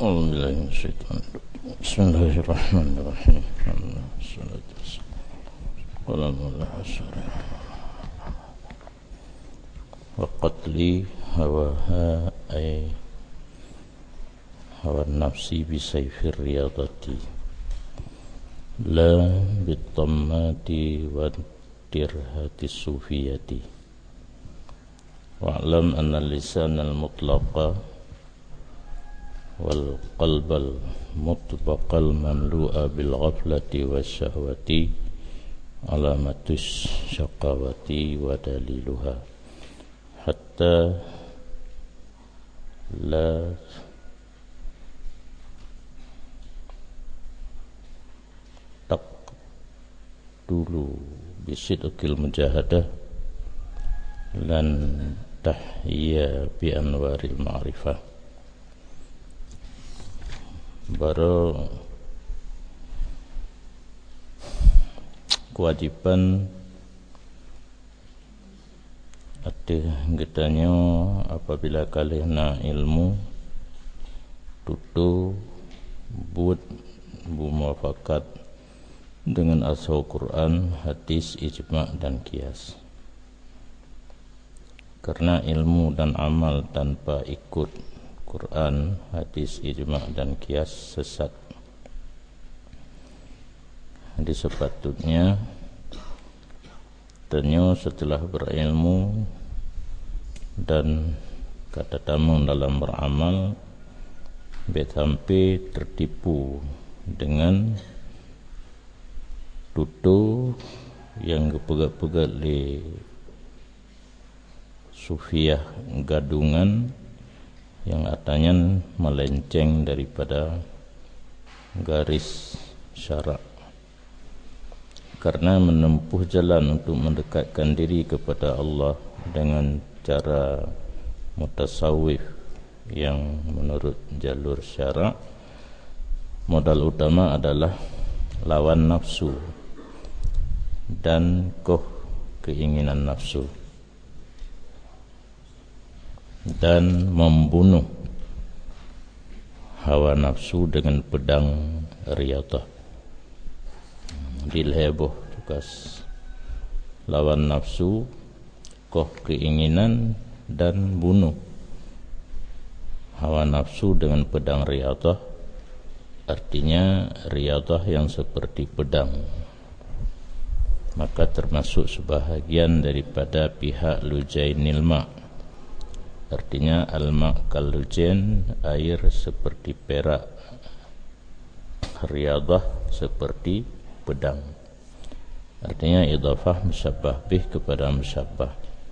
أعوذ بالله من الشيطان الرجيم بسم الله الرحمن الرحيم الصلاة والسلام على رسول الله وقتلي هواها أي هوى النفس بسيف الرياضة لا بالطمات والترهات الصوفية واعلم أن اللسان المطلق والقلب المطبق المملوء بالغفلة والشهوة علامة الشقاوة ودليلها حتى لا تقتل بصدق المجاهدة لن تحيا بأنوار المعرفة. Baru kewajiban ada gedanya apabila kalian ilmu tutu buat muafakat dengan asal Quran, hadis, ijma' dan qiyas. Karena ilmu dan amal tanpa ikut Quran, hadis, ijma' dan qiyas sesat. Jadi sepatutnya setelah berilmu dan kata tamu dalam beramal sampai tertipu dengan tutu yang pegat-pegat di sufiah gadungan yang artinya melenceng daripada garis syarak, karena menempuh jalan untuk mendekatkan diri kepada Allah dengan cara mutasawwif yang menurut jalur syarak, modal utama adalah lawan nafsu dan keinginan nafsu dan membunuh hawa nafsu dengan pedang riyadhah. Dilheboh tugas lawan nafsu, keinginan dan bunuh hawa nafsu dengan pedang riyadhah. Artinya riyadhah yang seperti pedang. Maka termasuk sebahagian daripada pihak lujainil ma'. Artinya al-ma' kal-lujain, air seperti perak, riyadhah seperti pedang. Artinya idhafah musyabbah bih kepada musyabbah.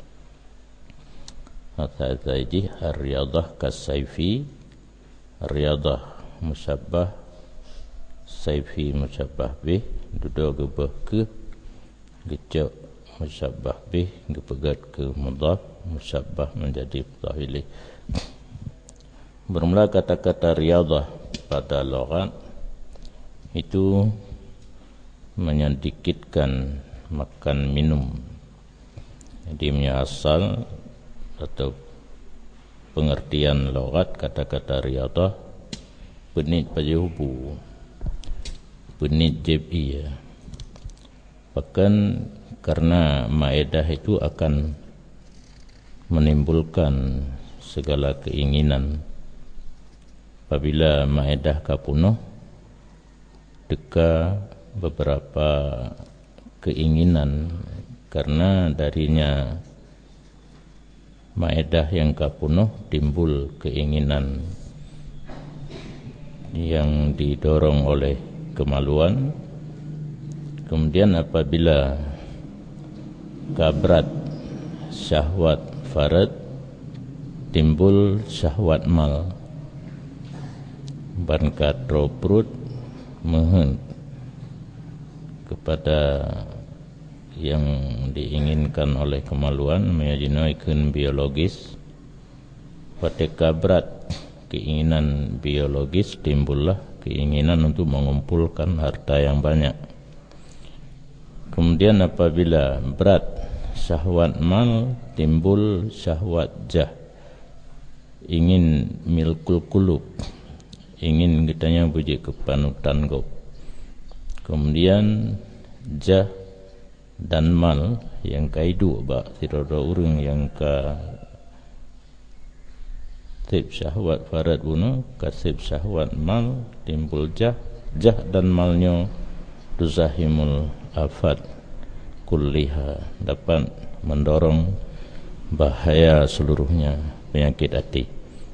Maka tadi ar-riyadhah kas-sayfi, riyadhah musyabbah, sayfi musyabbah bih, duduk gebah ke gecok musyabbah bih, gepegat ke mudhaf, musyabbah menjadi mudhaf ilaih. Bermula kata-kata riyadhah pada lughat itu menyedikitkan makan minum. Jadi asal atau pengertian lughat kata-kata riyadhah benit pajubu, benit jab'iyah. Bahkan karena maedah itu akan menimbulkan segala keinginan. Apabila maedah kapunuh, deka beberapa keinginan, karena darinya maedah yang kapunuh timbul keinginan yang didorong oleh kemaluan. Kemudian apabila kabrat syahwat farad, timbul syahwat mal, ban katro perut mehen kepada yang diinginkan oleh kemaluan, menjadikan biologis. Pada kabrat keinginan biologis timbullah keinginan untuk mengumpulkan harta yang banyak. Kemudian apabila berat syahwat mal, timbul syahwat jah, ingin milkul kulub, ingin kitanya puji kepanutan kau. Kemudian jah dan mal yang kaidu ba tirodo urang yang ka sib syahwat farad bunuh kasib syahwat mal timbul jah dan malnya tuzahimul afat kulliha, dapat mendorong bahaya seluruhnya penyakit hati.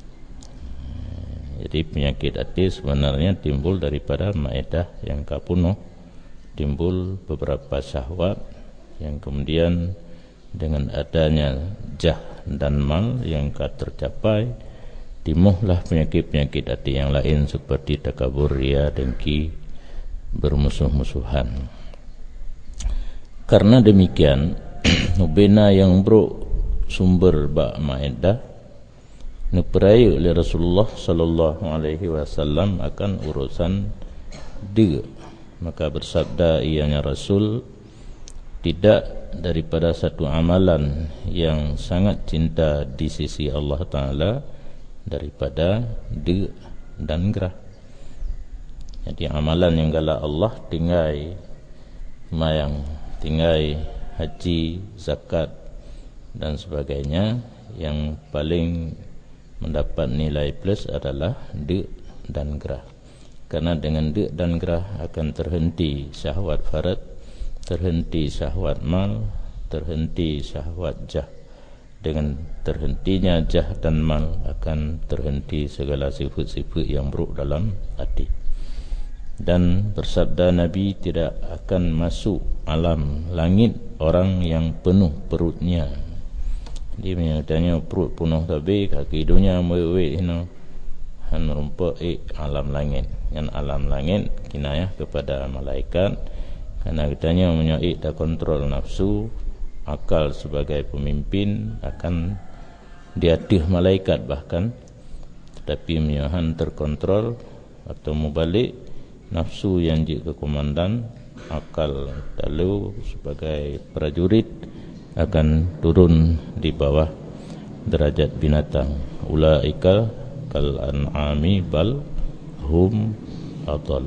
Jadi penyakit hati sebenarnya timbul daripada maedah yang kapunuh, timbul beberapa syahwat yang kemudian dengan adanya jah dan mal yang tercapai, timbullah penyakit-penyakit hati yang lain seperti takabur, riya, dengki, bermusuh-musuhan. Karena demikian, bena yang bro sumber ba maedah nuperai oleh Rasulullah sallallahu alaihi wasallam akan urusan dia. Maka bersabda ianya Rasul, tidak daripada satu amalan yang sangat cinta di sisi Allah Ta'ala daripada dia dan gerah. Jadi amalan yang galak Allah tinggai mayang, tinggai haji, zakat dan sebagainya, yang paling mendapat nilai plus adalah de dan gerah. Karena dengan de dan gerah akan terhenti syahwat farad, terhenti syahwat mal, terhenti syahwat jah. Dengan terhentinya jah dan mal akan terhenti segala sifat-sifat yang buruk dalam hati. Dan bersabda Nabi, tidak akan masuk alam langit orang yang penuh perutnya. Dia menyatakan perut penuh tapi kaki hidungnya mewek han rumput alam langit. Yang alam langit kinayah kepada malaikat, karena katanya menyai dah kontrol nafsu, akal sebagai pemimpin akan diatih malaikat bahkan, tetapi menyahan terkontrol atau mubalik, nafsu yang jadi komandan, akal lalu sebagai prajurit akan turun di bawah derajat binatang. Ulaika kal an'ami bal hum adall.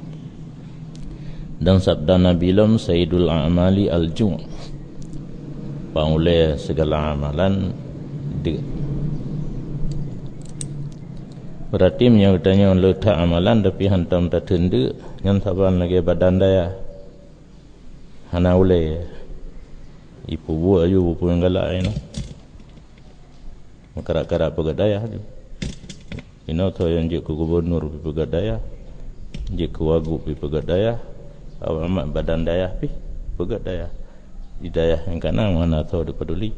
Dan sabda Nabi lam sayyidul a'mali al-ju', paulai segala amalan dia. Berarti menyebutnya letak amalan tapi hantam tak tenda yang saban lagi badan daya hana ule ipu buat ayu bupu yang galak ini makarak-karak pegadaya ino tu yang jik ke gubernur pi pegadaya, jik ke wagub pi pegadaya, amat badan daya pi pegadaya di daya yang kanan mana tahu dia peduli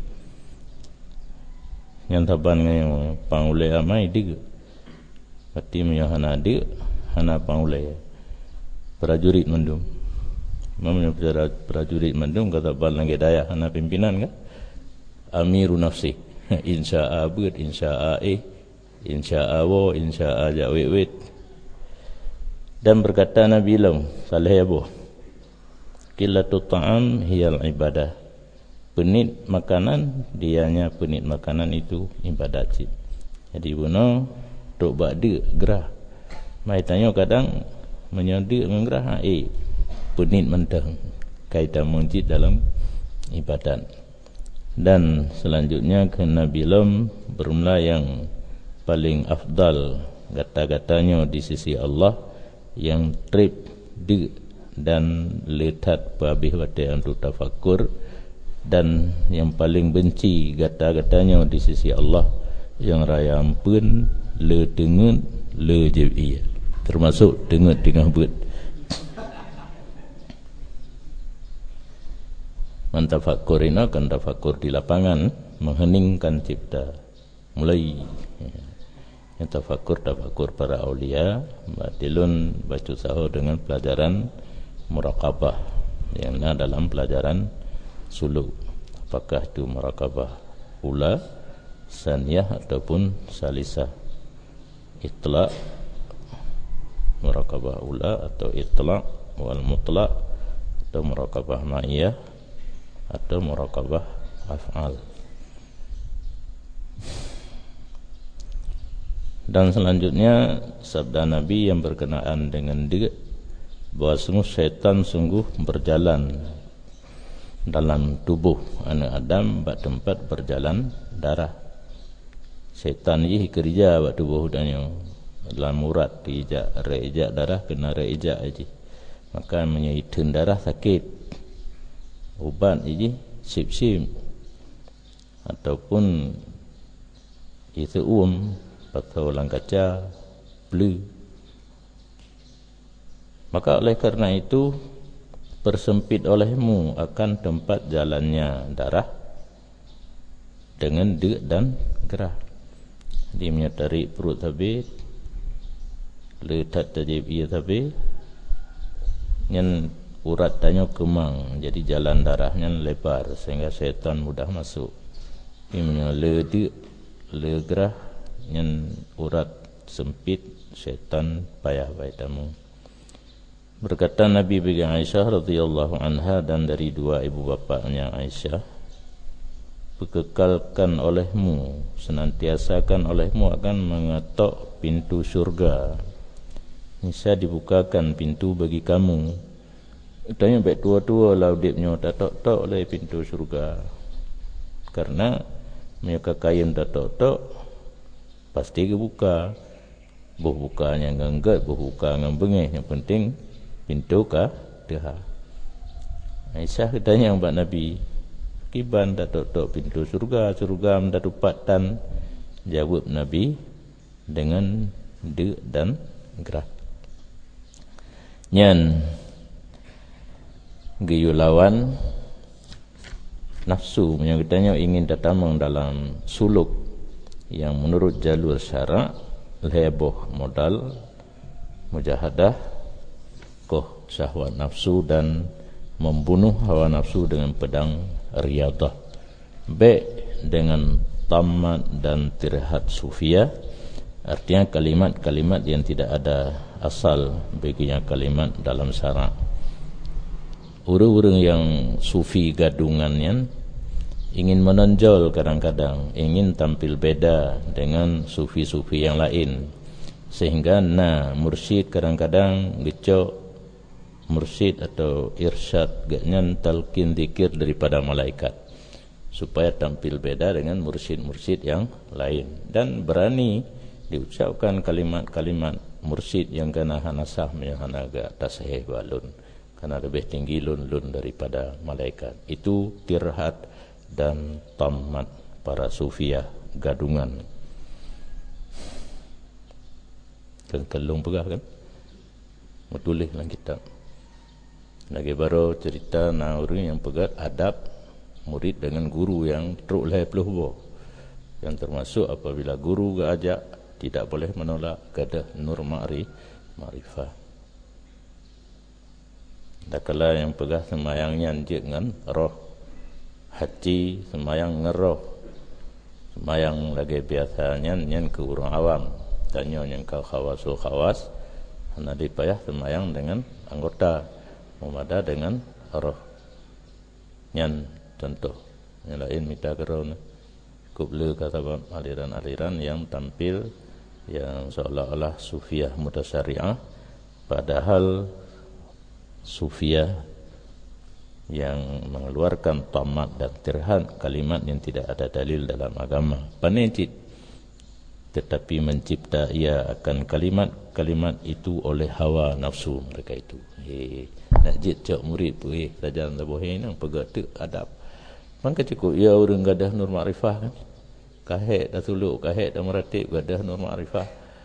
yang taban dengan pangulai amai dia pati menyahana dia hana pangulai prajurit mendung. Mamanya prajurit mendung kata bal lagi daya hana pimpinan kan, amiru nafsi insya'a bud insya'a insya'a wa insya'a jawit. Dan berkata Nabi lam salih abu qillatut ta'am hiyal ibadah, penit makanan dianya penit makanan itu ibadat sih. Jadi buno tok bak de gerah mai tanya kadang menyadi dengan gerah penit mentang kaitan munjid dalam ibadat. Dan selanjutnya ke Nabi lam bermula yang paling afdal gata-gatanya di sisi Allah, yang trip di dan letat babih wate untuk tafakur, dan yang paling benci gata-gatanya di sisi Allah yang raya ampun le dengen le jebiyah, termasuk dengen tengah bet. Mantafakur ini akan tafakur di lapangan, mengheningkan cipta. Mulai yang tafakur para aulia, batilun baca sahur dengan pelajaran muraqabah yang ada dalam pelajaran suluk. Apakah itu muraqabah ula, saniyah ataupun salisah? Itlaq, muraqabah ula atau itlaq wal mutlaq, atau muraqabah ma'iyah atau muraqabah af'al. Dan selanjutnya sabda Nabi yang berkenaan dengan dia, bahawa sungguh syaitan sungguh berjalan dalam tubuh anak Adam bak tempat berjalan darah. Syaitan ini kerja bak tubuh dannya dalam urat ijak reijak darah kena reijak aja. Maka menyaitan darah sakit. Ubat ini sip-sip ataupun itu atau lang kaca blue. Maka oleh karena itu persempit olehmu akan tempat jalannya darah dengan dek dan gerah. Dia menyetari perut tabi letak tajib ia tabi yang urat tanya kemang, jadi jalan darahnya lebar sehingga syaitan mudah masuk. Dia menyeledi legerah yang urat sempit, syaitan payah baitamu. Berkata Nabi bagi Aisyah radhiyallahu anha dan dari dua ibu bapaknya Aisyah, bekekalkan olehmu, senantiasakan olehmu akan mengetok pintu syurga. Bisa dibukakan pintu bagi kamu. Tanya baik tua-tua lah dia tak tok-tok oleh pintu syurga. Karena mereka kain tak tok-tok pasti kebuka. Buh bukanya nganggat, buh buka ngambengeh. Yang penting pintu kah dah. Aisyah tanya mbak Nabi, kiban tak tok-tok pintu surga, surga mendak tupatan. Jawab Nabi dengan de dan gerah. Nyan geyulawan nafsu yang katanya ingin datamang dalam suluk yang menurut jalur syarak leboh modal mujahadah koh syahwat nafsu dan membunuh hawa nafsu dengan pedang riyadah. B dengan tamat dan tirhat sufia, artinya kalimat-kalimat yang tidak ada asal baginya kalimat dalam syarak. Orang-orang yang sufi gadungannya ingin menonjol kadang-kadang, ingin tampil beda dengan sufi-sufi yang lain, sehingga mursyid kadang-kadang gecok mursyid atau irsyad gaknya talqin zikir daripada malaikat supaya tampil beda dengan mursyid-mursyid yang lain, dan berani diucapkan kalimat-kalimat mursyid yang kena hanasah yang hana agak tasahih balun, karena lebih tinggi lun-lun daripada malaikat. Itu tirhat dan tamat para sufiah gadungan. Kan kelung pegah kan? Metulis dalam kitab. Lagi baru cerita orang yang pegat adab murid dengan guru yang teruk lah peluh. Yang termasuk apabila guru ajak tidak boleh menolak gadah nur ma'rifah. Tak kala yang pegah semayangnya dengan roh hati, semayang ngeroh, semayang lagi biasanya yang ke orang awam, tanya yang ke khawasul khawas, hana dipayah semayang dengan anggota, memada dengan roh. Yang contoh, yang lain minta kerana kublu kata aliran-aliran yang tampil yang seolah-olah sufiah mutasyari'ah, padahal sufiah yang mengeluarkan tamat dan tirhan kalimat yang tidak ada dalil dalam agama. Panicit tetapi mencipta ia akan kalimat-kalimat itu oleh hawa nafsu mereka itu. Nak jid cak murid tu belajar tabuh nang pegat tu adab. Mangka cukup ya orang gadah nur ma'rifah kan. Kahek dah suluk, kahek dah meratib gadah nur ma'rifah.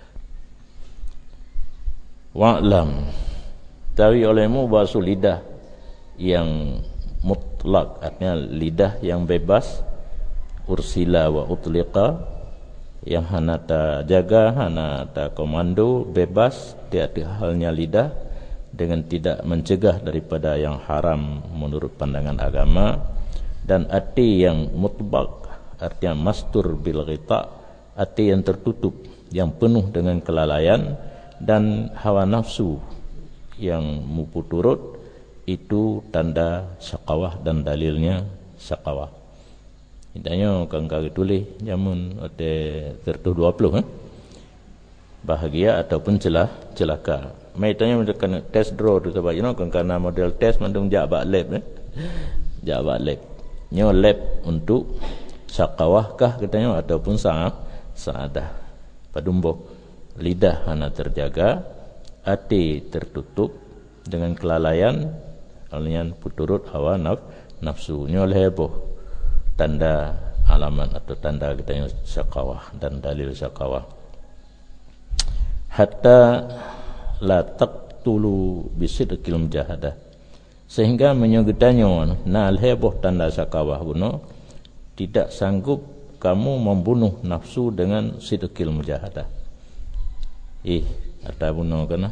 Wa'lam tawi olehmu bahasa lidah yang mutlak, artinya lidah yang bebas, ursila wa utliqa, yang hana ta jaga, hana ta komando, bebas tiada halnya lidah dengan tidak mencegah daripada yang haram menurut pandangan agama, dan hati yang mutlak, artinya mastur bil ghita, hati yang tertutup, yang penuh dengan kelalaian, dan hawa nafsu yang mupu turut, itu tanda syaqawah dan dalilnya syaqawah. Idanya kang kage tulis jamun ade 20 bahagia ataupun celaka. Mai tanya macam test draw tu sebab kerana model test mandung jak bak lab jak bak lab. Nyo lab untuk syakawah kah katanya ataupun saadah. Padumbo lidah hana terjaga, hati tertutup dengan kelalaian, alian puturut hawa nafsu. Nyo heboh tanda alamat atau tanda katanya syakawah dan dalil syakawah. Hatta la taqtulu bisidqil mujahadah, sehingga menyogetanyo nal heboh tanda syakawah buno tidak sanggup kamu membunuh nafsu dengan sidqil mujahadah. Ada buno kana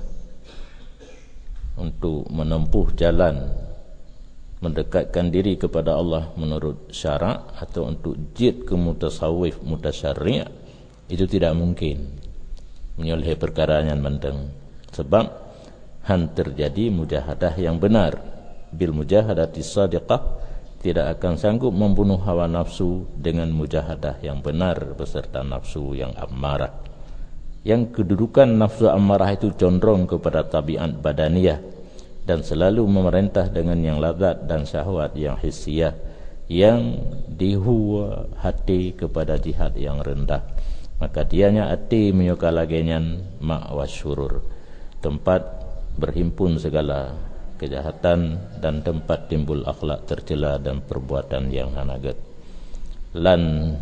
untuk menempuh jalan mendekatkan diri kepada Allah menurut syarak atau untuk jid ke mutasawwif mutasyarri' itu tidak mungkin menyoleh perkara yang mendeng. Sebab han terjadi mujahadah yang benar. Bil mujahadati sadiqah, tidak akan sanggup membunuh hawa nafsu dengan mujahadah yang benar beserta nafsu yang ammarah. Yang kedudukan nafsu ammarah itu condong kepada tabiat badaniyah dan selalu memerintah dengan yang lazat dan syahwat yang hissiyah, yang dihua hati kepada jihad yang rendah. Maka dianya hati menyuka lagenyan ma'wa syurur, tempat berhimpun segala kejahatan dan tempat timbul akhlak tercela dan perbuatan yang hanagat. Lan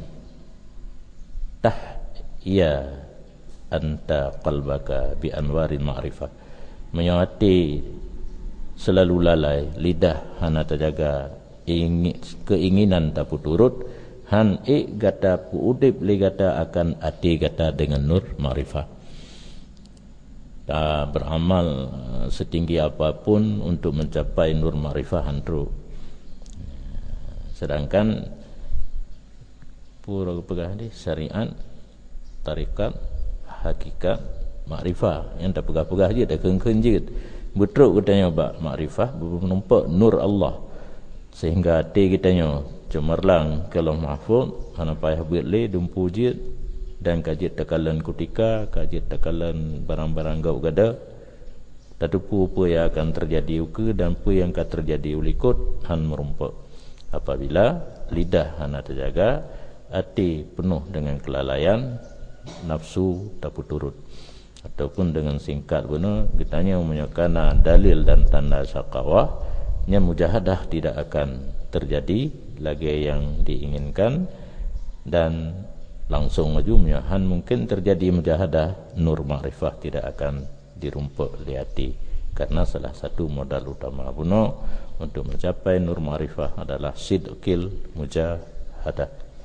tahya anta qalbaka bi anwarin ma'rifah, menyuati selalu lalai lidah hana terjaga keinginan tak puturut han gata puudip li gata akan ati gata dengan nur ma'rifah. Tak beramal setinggi apapun untuk mencapai nur ma'rifah hantu. Sedangkan pura pegah ni syariat, tarikat, hakikat, ma'rifah yang tak pegah-pegah je, dah keng-keng je. Betul katanya bak ma'rifah menumpak nur Allah sehingga hati kitanya cemerlang kalau mahfuz hana payah buat le dumpu je dan kajit takalan kutika, kajit takalan barang-barang gau gada, tatupu apa yang akan terjadi uke dan apa yang akan terjadi ulikut han merumpak. Apabila lidah hana terjaga, hati penuh dengan kelalaian, nafsu tak turut. Ataupun dengan singkat guna kitanya menyokana dalil dan tanda syakawah, nya mujahadah tidak akan terjadi lagi yang diinginkan dan langsung maju han mungkin terjadi mujahadah, nur ma'rifah tidak akan dirumpak di hati. Karena salah satu modal utama buno untuk mencapai nur ma'rifah adalah sidqil mujahadah.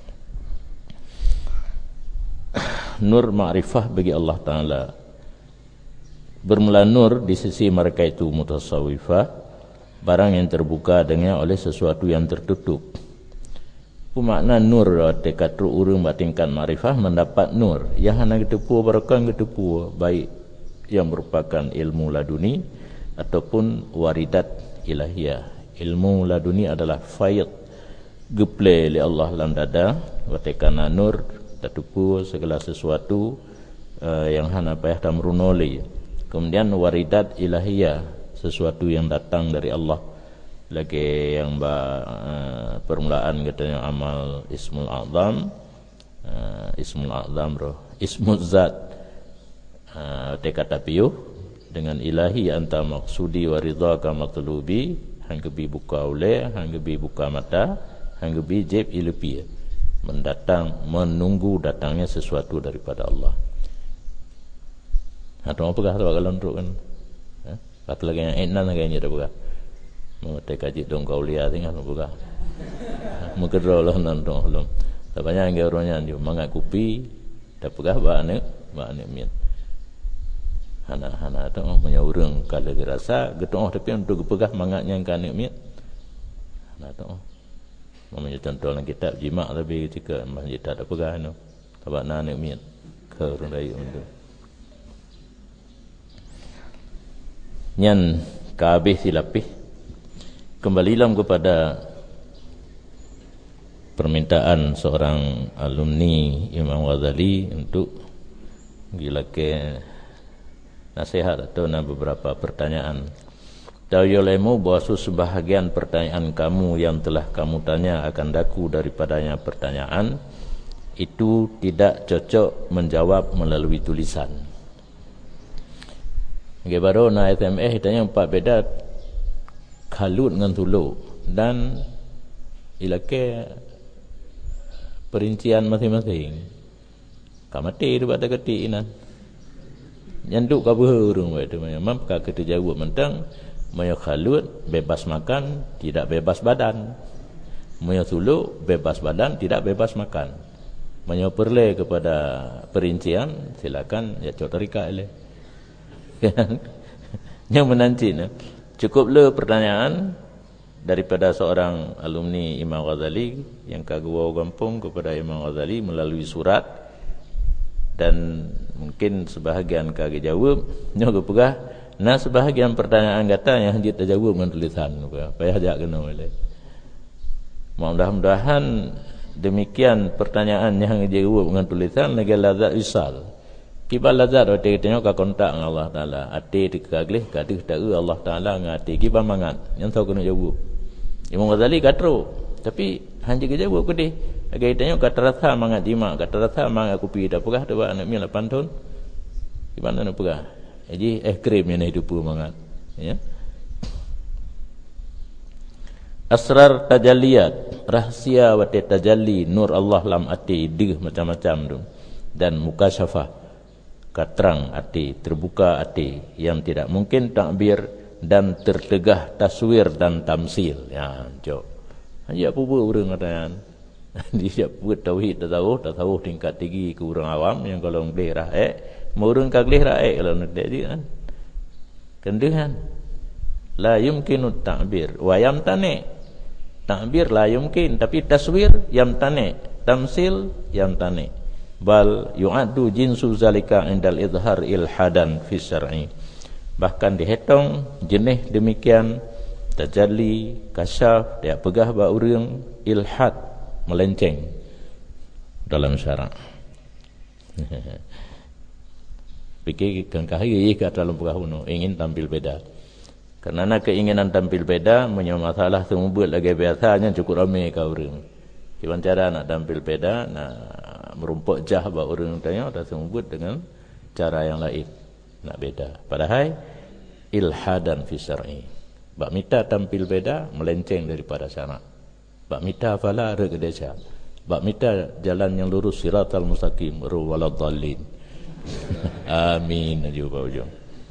Nur ma'rifah bagi Allah Ta'ala bermula nur di sisi mereka itu mutasawwifah, barang yang terbuka dengannya oleh sesuatu yang tertutup. Pemakna nur dekat urang batingkan ma'rifah mendapat nur yang hana ketepu barakan ketepu, baik yang merupakan ilmu laduni ataupun waridat ilahiyah. Ilmu laduni adalah faid geple li Allah lam dada, batikana nur tetepu segala sesuatu yang hana payah tamrunoli. Kemudian waridat ilahiyah, sesuatu yang datang dari Allah. Lagi yang permulaan katanya amal ismul a'zam, ismul zat, kata piuh dengan ilahi anta maksudi wa ridhaka matlubi, hanggebi buka oleh, hanggebi buka mata, hanggebi jeb ilupi, mendatang menunggu datangnya sesuatu daripada Allah. Atau apa kah kalau untuk kan? Laki lagi yang enak kayaknya dah buka. Mengerti kaji dong kau lihat tinggal buka. Mungkin rolah nonton belum. Tak banyak yang orangnya dia mangat kupi, dah buka banyak mian. Hana tu punya orang kalau dirasa getong tapi untuk pegah mangatnya yang kanik mian. Hana tu. Memang contoh dalam kitab jima' tapi ketika masjid tak ada pegah tu. Sebab nanik mian ke orang lain tu. Nyan kabeh silapih kembalilah kepada permintaan seorang alumni Imam Ghazali untuk gila ke nasihat atau beberapa pertanyaan. Tawyolemu bahwa sebahagian pertanyaan kamu yang telah kamu tanya akan daku daripadanya pertanyaan itu tidak cocok menjawab melalui tulisan. Okay, baru na SMS tanya empat beda kalut dengan tulu dan ilake perincian masing-masing. Kamati tu pada ketik inan. Nyanduk ka berurung itu memang ka kita jawab mentang maya kalut bebas makan tidak bebas badan. Maya tulu bebas badan tidak bebas makan. Maya perle kepada perincian silakan ya cotorika ele. Yang menanti cukuplah pertanyaan daripada seorang alumni Imam Ghazali yang kagua kampung kepada Imam Ghazali melalui surat, dan mungkin sebahagian kagak jawab nyoga pegah nah sebahagian pertanyaan kata yang hanya terjawab dengan tulisan payah ajak kena oleh. Mudah-mudahan demikian pertanyaan yang dijawab dengan tulisan lagi lazat isal. Kiba lazat ate kitanya ka kontak dengan Allah Taala. Ate dikaglih ka diktae Allah Taala ngati kiba mangat. Yang tahu kena jawab. Imam Ghazali katro, tapi hanya ke jawab kedih. Agai tanya ka terasa mangat jima, ka terasa mangat kopi dah pegah dah anak mi 8 tahun. Di mana nak pegah? Jadi krim yang hidup mangat. Ya. Asrar tajalliyat, rahsia wa tajalli nur Allah lam ati dig macam-macam tu. Dan mukasyafah, katrang ati, terbuka ati yang tidak mungkin takbir dan tertegah taswir dan tamsil. Ya, jok. Hanya apa orang katakan. Dia buat tauhid tasawuf tingkat tinggi ke orang awam yang kalau boleh rakyat, mau orang kaglih rakyat kalau nak dia kan. Kendehan. La yumkinu ta'bir wa yamtani. Ta'bir la yumkin, tapi taswir yamtani, tamsil yamtani. Bal yu'addu jinsu zalika indal izhar ilhadan fi syar'i. Bahkan dihitung jenis demikian tajalli, kasyaf, dia pegah ba urang ilhad, melenceng dalam syarak. Fikir kan kahiri ke dalam pegah uno ingin tampil beda. Kerana keinginan tampil beda punya masalah semua buat lagi biasanya cukup ramai ka urang. Gimana cara nak tampil beda, nak merumpuk jah ba urang tanya dah semua buat dengan cara yang lain. Nak beda. Padahal ilhadan fi syar'i. Bak mita tampil beda melenceng daripada syarak. Bak mita fala regdesha. Bak mita jalan yang lurus siratal mustaqim waladhdallin. Amin aja ba ujung.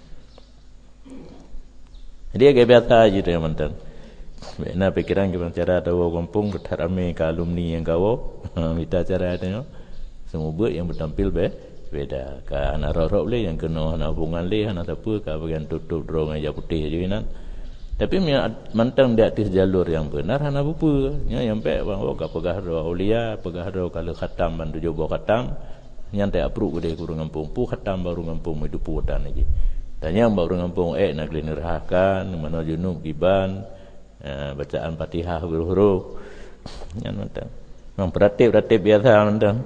Dia gaya biasa aja tu yang mantan. Bena pikiran kita cara tahu kampung ramai ke alumni yang kau mita cara tengok semua buat yang bertampil beda. Ka anak rok boleh yang kena anak hubungan leh anak apa ka bagian tutup drong aja putih je kan. Tapi mantang di atas jalur yang benar anak apa nya yang pek bang ka pegah ro aulia, pegah ro kalau khatam bantu jobo khatam yang tak approve gede kurang kampung pu khatam baru kampung itu putan aja. Tanya baru kampung nak dinerhakan mana junub giban bacaan Fatihah huruf yang mantang. Memang beratib biasa mantang.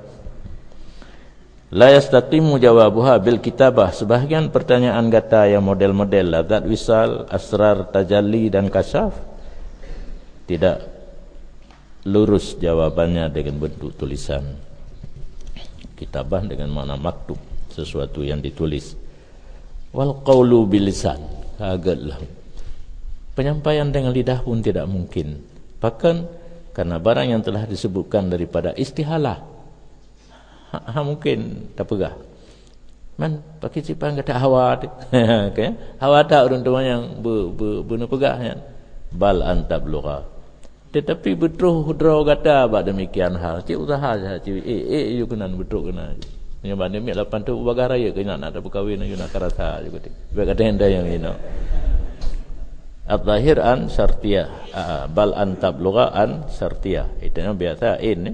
La yastaqimu jawabuha bil kitabah. Sebahagian pertanyaan kata yang model-model lazat wisal, asrar tajalli dan kasyaf tidak lurus jawabannya dengan bentuk tulisan. Kitabah dengan makna maktub, sesuatu yang ditulis. Wal qawlu bil lisan, kagetlah. Penyampaian dengan lidah pun tidak mungkin. Bahkan karena barang yang telah disebutkan daripada istihalah mungkin tak pegah. Man pakai cipang kata hawa okay? Hawa tak orang tua yang benar pegah kan? Bal antab lugha. Tetapi betul draw kata bak demikian hal. Cik usaha saja cik you kena betul kena. Yang mana mi 8 tu bagar raya kena nak ada berkahwin you nak karasa juga tu. Baik kata hendak yang ini. At-zahir an syartiyah. Bal antab lugha an syartiyah. Itu yang biasa in.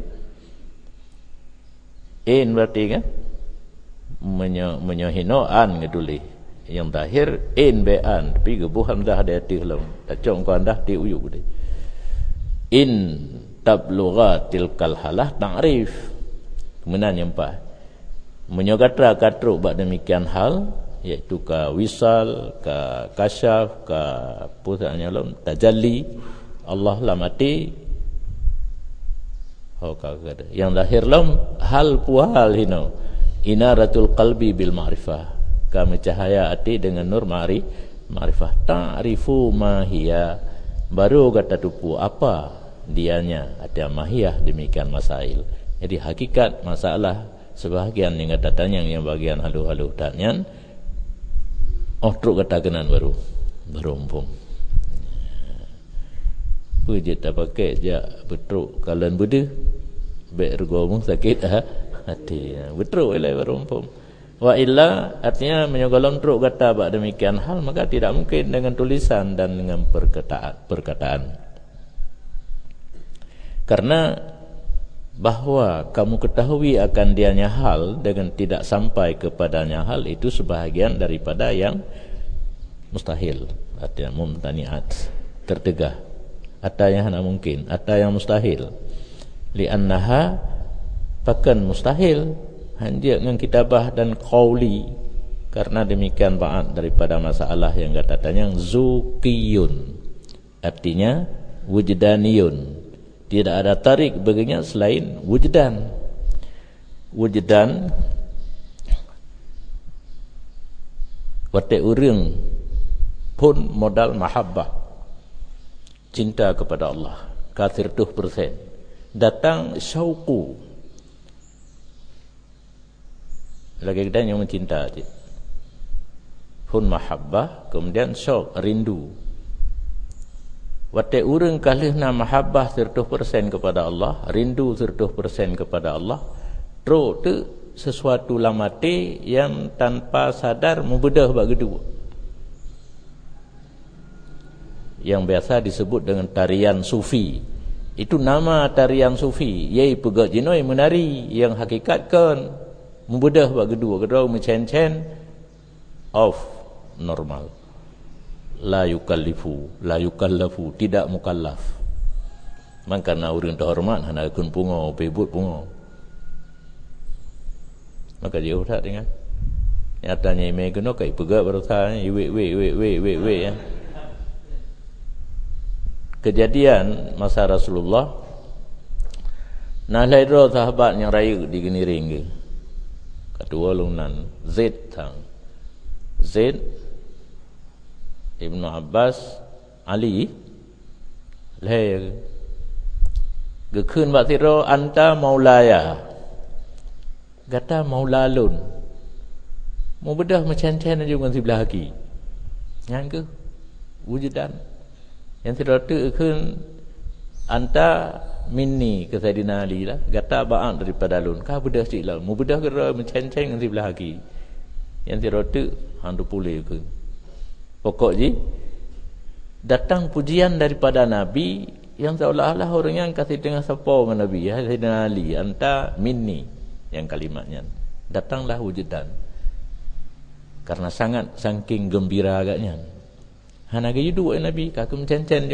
In berarti kan menyohinoan ngeduli yang zahir in be'an tapi gebuh hamzah ada hati halam tak cong ko andah ti uyuk gede in tablugha tilkal halah ta'rif kemudian yang empat menyogatra katruk bak demikian hal, iaitu ka wisal, ka kasyaf, ka pusatnya lom tajalli Allah lah mati yang lahir lom hal puhal hino inaratul qalbi bil ma'rifah, ka mencahaya hati dengan nur ma'rifah. Ta'rifu mahiyya, baru kata tupu apa dianya, ada mahiyah demikian masail. Jadi hakikat masalah sebahagian yang kata tanyang, yang bagian halu-halu tanyan truk kata kenan baru umpung pujit tak pakai je betruk kalan buda baik ergomu sakit hati betruk ilai baru umpung. Wa illa artinya menyogolong truk kata bak demikian hal, maka tidak mungkin dengan tulisan dan dengan perkataan. Karena bahwa kamu ketahui akan dianya hal dengan tidak sampai kepadanya hal, itu sebahagian daripada yang mustahil, artinya mumtani'at, tertegah. Ada yang hana mungkin, ada yang mustahil. Li'annaha bahkan mustahil hanya dengan kitabah dan qauli. Karena demikian ba'at daripada masalah yang katanya zuqiyun, artinya wujdaniyun. Tidak ada tarik baginya selain wujdan. Wujdan wate urang pun modal mahabbah, cinta kepada Allah, kafir 2%. Datang syauqu, lagi kita yang mencinta pun mahabbah, kemudian syauq, rindu. Wate urang kalihna mahabbah 100% kepada Allah, rindu 100% kepada Allah, terus tu sesuatu lamati yang tanpa sadar membedah bak kedua, yang biasa disebut dengan tarian sufi. Itu nama tarian sufi, yai pegat jinoi menari, yang hakikat kan membedah bak kedua mencen-cen off normal. La yukallafu, tidak mukallaf. Maka na urang terhormat hana kun pungo pebut pungo. Maka dia udah dengan nyatanya ime kena kai pegat berusaha we ya. Kejadian masa Rasulullah, nah laidro sahabat yang raya di Geniring ke. Kedua lunan Zaid Ibnu Abbas Ali leh gekun batiro anta maulaya, kata maulalun mau bedah macam-macam aja dengan sebelah kaki yang ke wujudan yang tidak gekun anta minni ke Saidina Ali lah, kata ba'an daripada lun kah bedah cik lah mau bedah kira macam-macam dengan sebelah kaki yang tidak handu pulih ke. Pokok je datang pujian daripada Nabi yang seolah-olah orang yang kasih dengan siapa dengan Nabi, ya Sayyidina Ali, anta minni, yang kalimatnya datanglah wujudan. Karena sangat saking gembira agaknya. Hana gaya dua Nabi, kaku mencen-cen je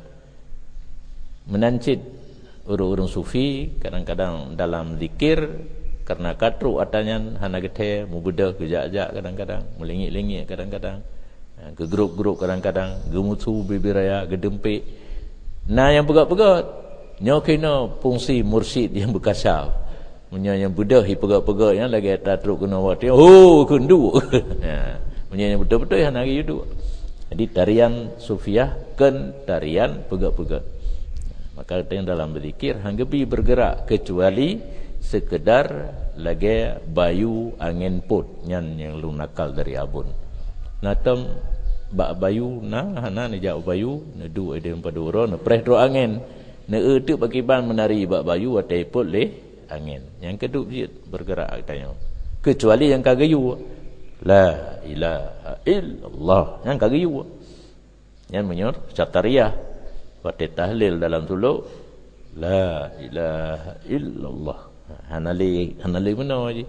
menancit urung-urung sufi, kadang-kadang dalam zikir karena katru atanya hana gethe mubedah kejak-jak, kadang-kadang melingit-lingit, kadang-kadang ke grup-grup, kadang-kadang gemutu bibiraya gedempik. Nah yang pegat-pegat nyokina fungsi mursyid yang berkasyaf, punya yang bedah pegat-pegat yang lagi tatruk kena waktu kendu punya yang betul-betul yang lagi hidup. Jadi tarian sufiah kan tarian pegat-pegat. Maka yang dalam berzikir hanggebi bergerak kecuali sekedar lagi bayu angin put yang lu nakal dari abun. Natam bak bayu hana ni jau bayu na du ide paduro na preh dro angin na tu bakiban menari bak bayu atai put le angin yang kedua dia bergerak tanya kecuali yang kagayu la ilaha illallah yang kagayu yang menyor syatariah wate tahlil dalam suluk la ilaha illallah hanali mana je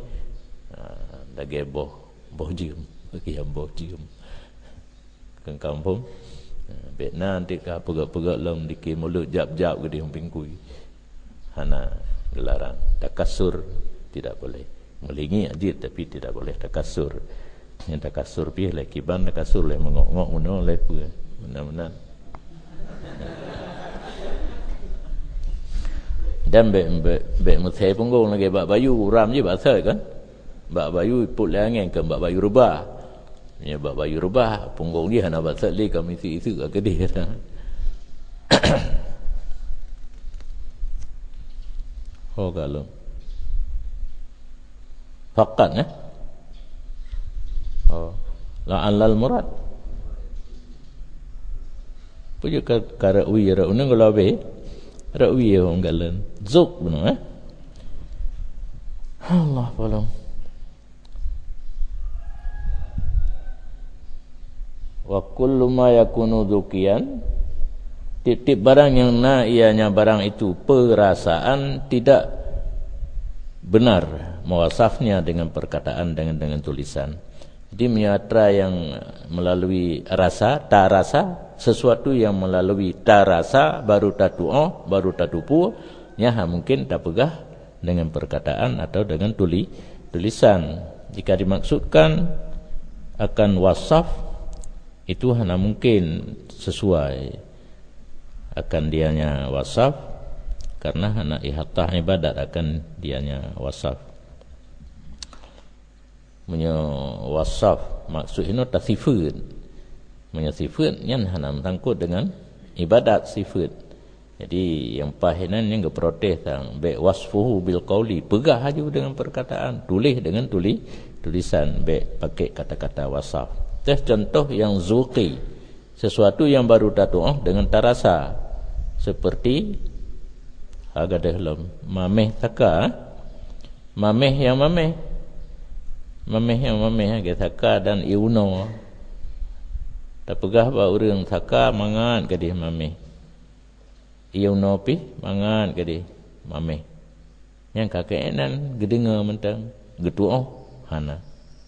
lagi boh jim bagi hamba cium ke kampung Vietnam nanti ke pegat-pegat lam dikir mulut jap-jap ke di humping kui hana gelaran takasur tidak boleh. melingi ajit tapi tidak boleh takasur. Yang takasur pi le kiban takasur le mengok-ngok uno le pu. Benar-benar. Dan be muthai punggong lagi bak bayu ram je bak sai kan. Bak bayu put le angin ke bak bayu rubah. Ya bak bayu rubah punggong dia nak bak sai le kami itu ke dia. Oh kalau fakat oh la'allal murad punya karawi rauna kalau be rawi orang galan zuk benar Allah tolong wa kullu ma yakunu dzukian tip-tip barang yang ianya barang itu perasaan tidak benar mewasafnya dengan perkataan dengan tulisan. Jadi menyatra yang melalui rasa, tak rasa, sesuatu yang melalui tak rasa baru tak tu'o, baru tak tupu, nyaha mungkin tak pegah dengan perkataan atau dengan tulisan. Jika dimaksudkan akan wasaf itu hanya mungkin sesuai akan dianya wasaf karena hana ihatah ibadat akan dianya wasaf. Punya wasaf maksud ini tak sifat. Punya sifat yang hana sangkut dengan ibadat sifat. Jadi yang pahinan yang protes tang be wasfuhu bil qauli pegah aja dengan perkataan, tulis dengan tulisan be pakai kata-kata wasaf. Tes contoh yang zuqi sesuatu yang baru tatu'ah dengan tarasa seperti agak dalam mameh taka mameh yang mameh agak taka dan iuno tak pegah ba urang taka mangan ke dia mameh iuno pi mangan ke dia mameh yang kakenan gedenga mentang getu'ah hana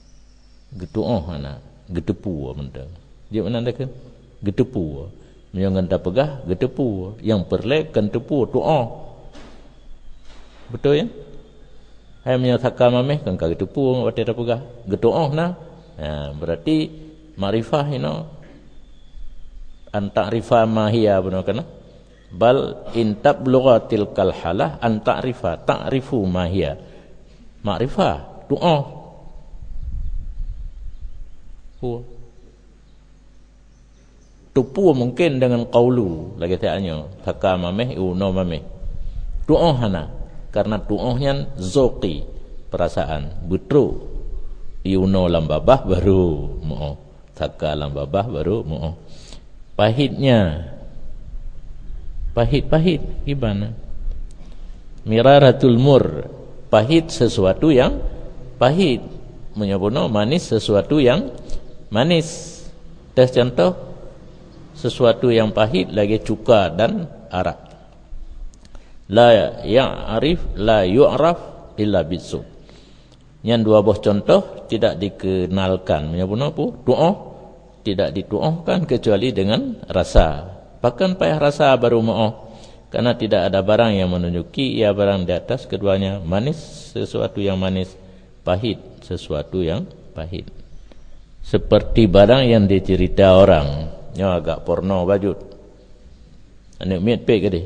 getepu mentang dia mana dah ke getepu yang tak pegah getepu yang perlek kan tepu tu'ah betul ya hai menyatakan mameh kan getepu wate tak pegah getu'ah nah berarti makrifah ino an ta'rifa ma hiya benar kan bal in tablughatil kal halah an ta'rifa ta'rifu ma hiya makrifah tu'ah tupu mungkin dengan qaulu lagi tanya taka mameh uno mameh tu'ah hana karena tu'ahnya zoqi perasaan betul iuno lam babah baru mu'ah taka lam babah baru mu'ah pahitnya pahit gimana miraratul mur pahit sesuatu yang pahit menyabono manis sesuatu yang manis. Tes contoh sesuatu yang pahit lagi cuka dan arak. La ya'rif la yu'raf illa bisub. Yang dua buah contoh tidak dikenalkan. Menyebut apa? Tu'ah tidak ditu'ahkan kecuali dengan rasa. Bahkan payah rasa baru mu'ah. Karena tidak ada barang yang menunjuki ia barang di atas keduanya. Manis sesuatu yang manis, pahit sesuatu yang pahit. Seperti barang yang dicerita orang. Yang agak porno bajut. Anak miat pek ke dia?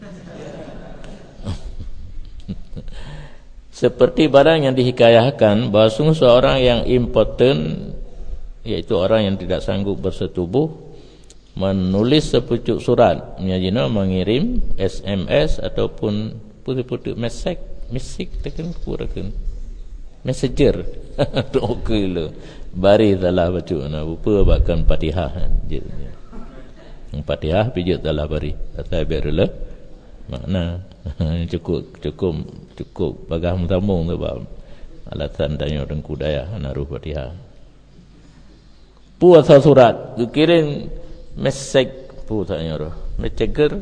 Seperti barang yang dihikayahkan bahawa sungguh seorang yang impoten, yaitu orang yang tidak sanggup bersetubuh, menulis sepucuk surat, mengirim SMS ataupun putih-putih mesej tekan kurakan messenger okey lo bari salah baca na rupa bahkan Fatihah je Fatihah pijat salah bari atai berla makna cukup bagah mutambung tu bab alasan tanya dengku daya naruh Fatihah puasa surat kirim mesej tanya roh messenger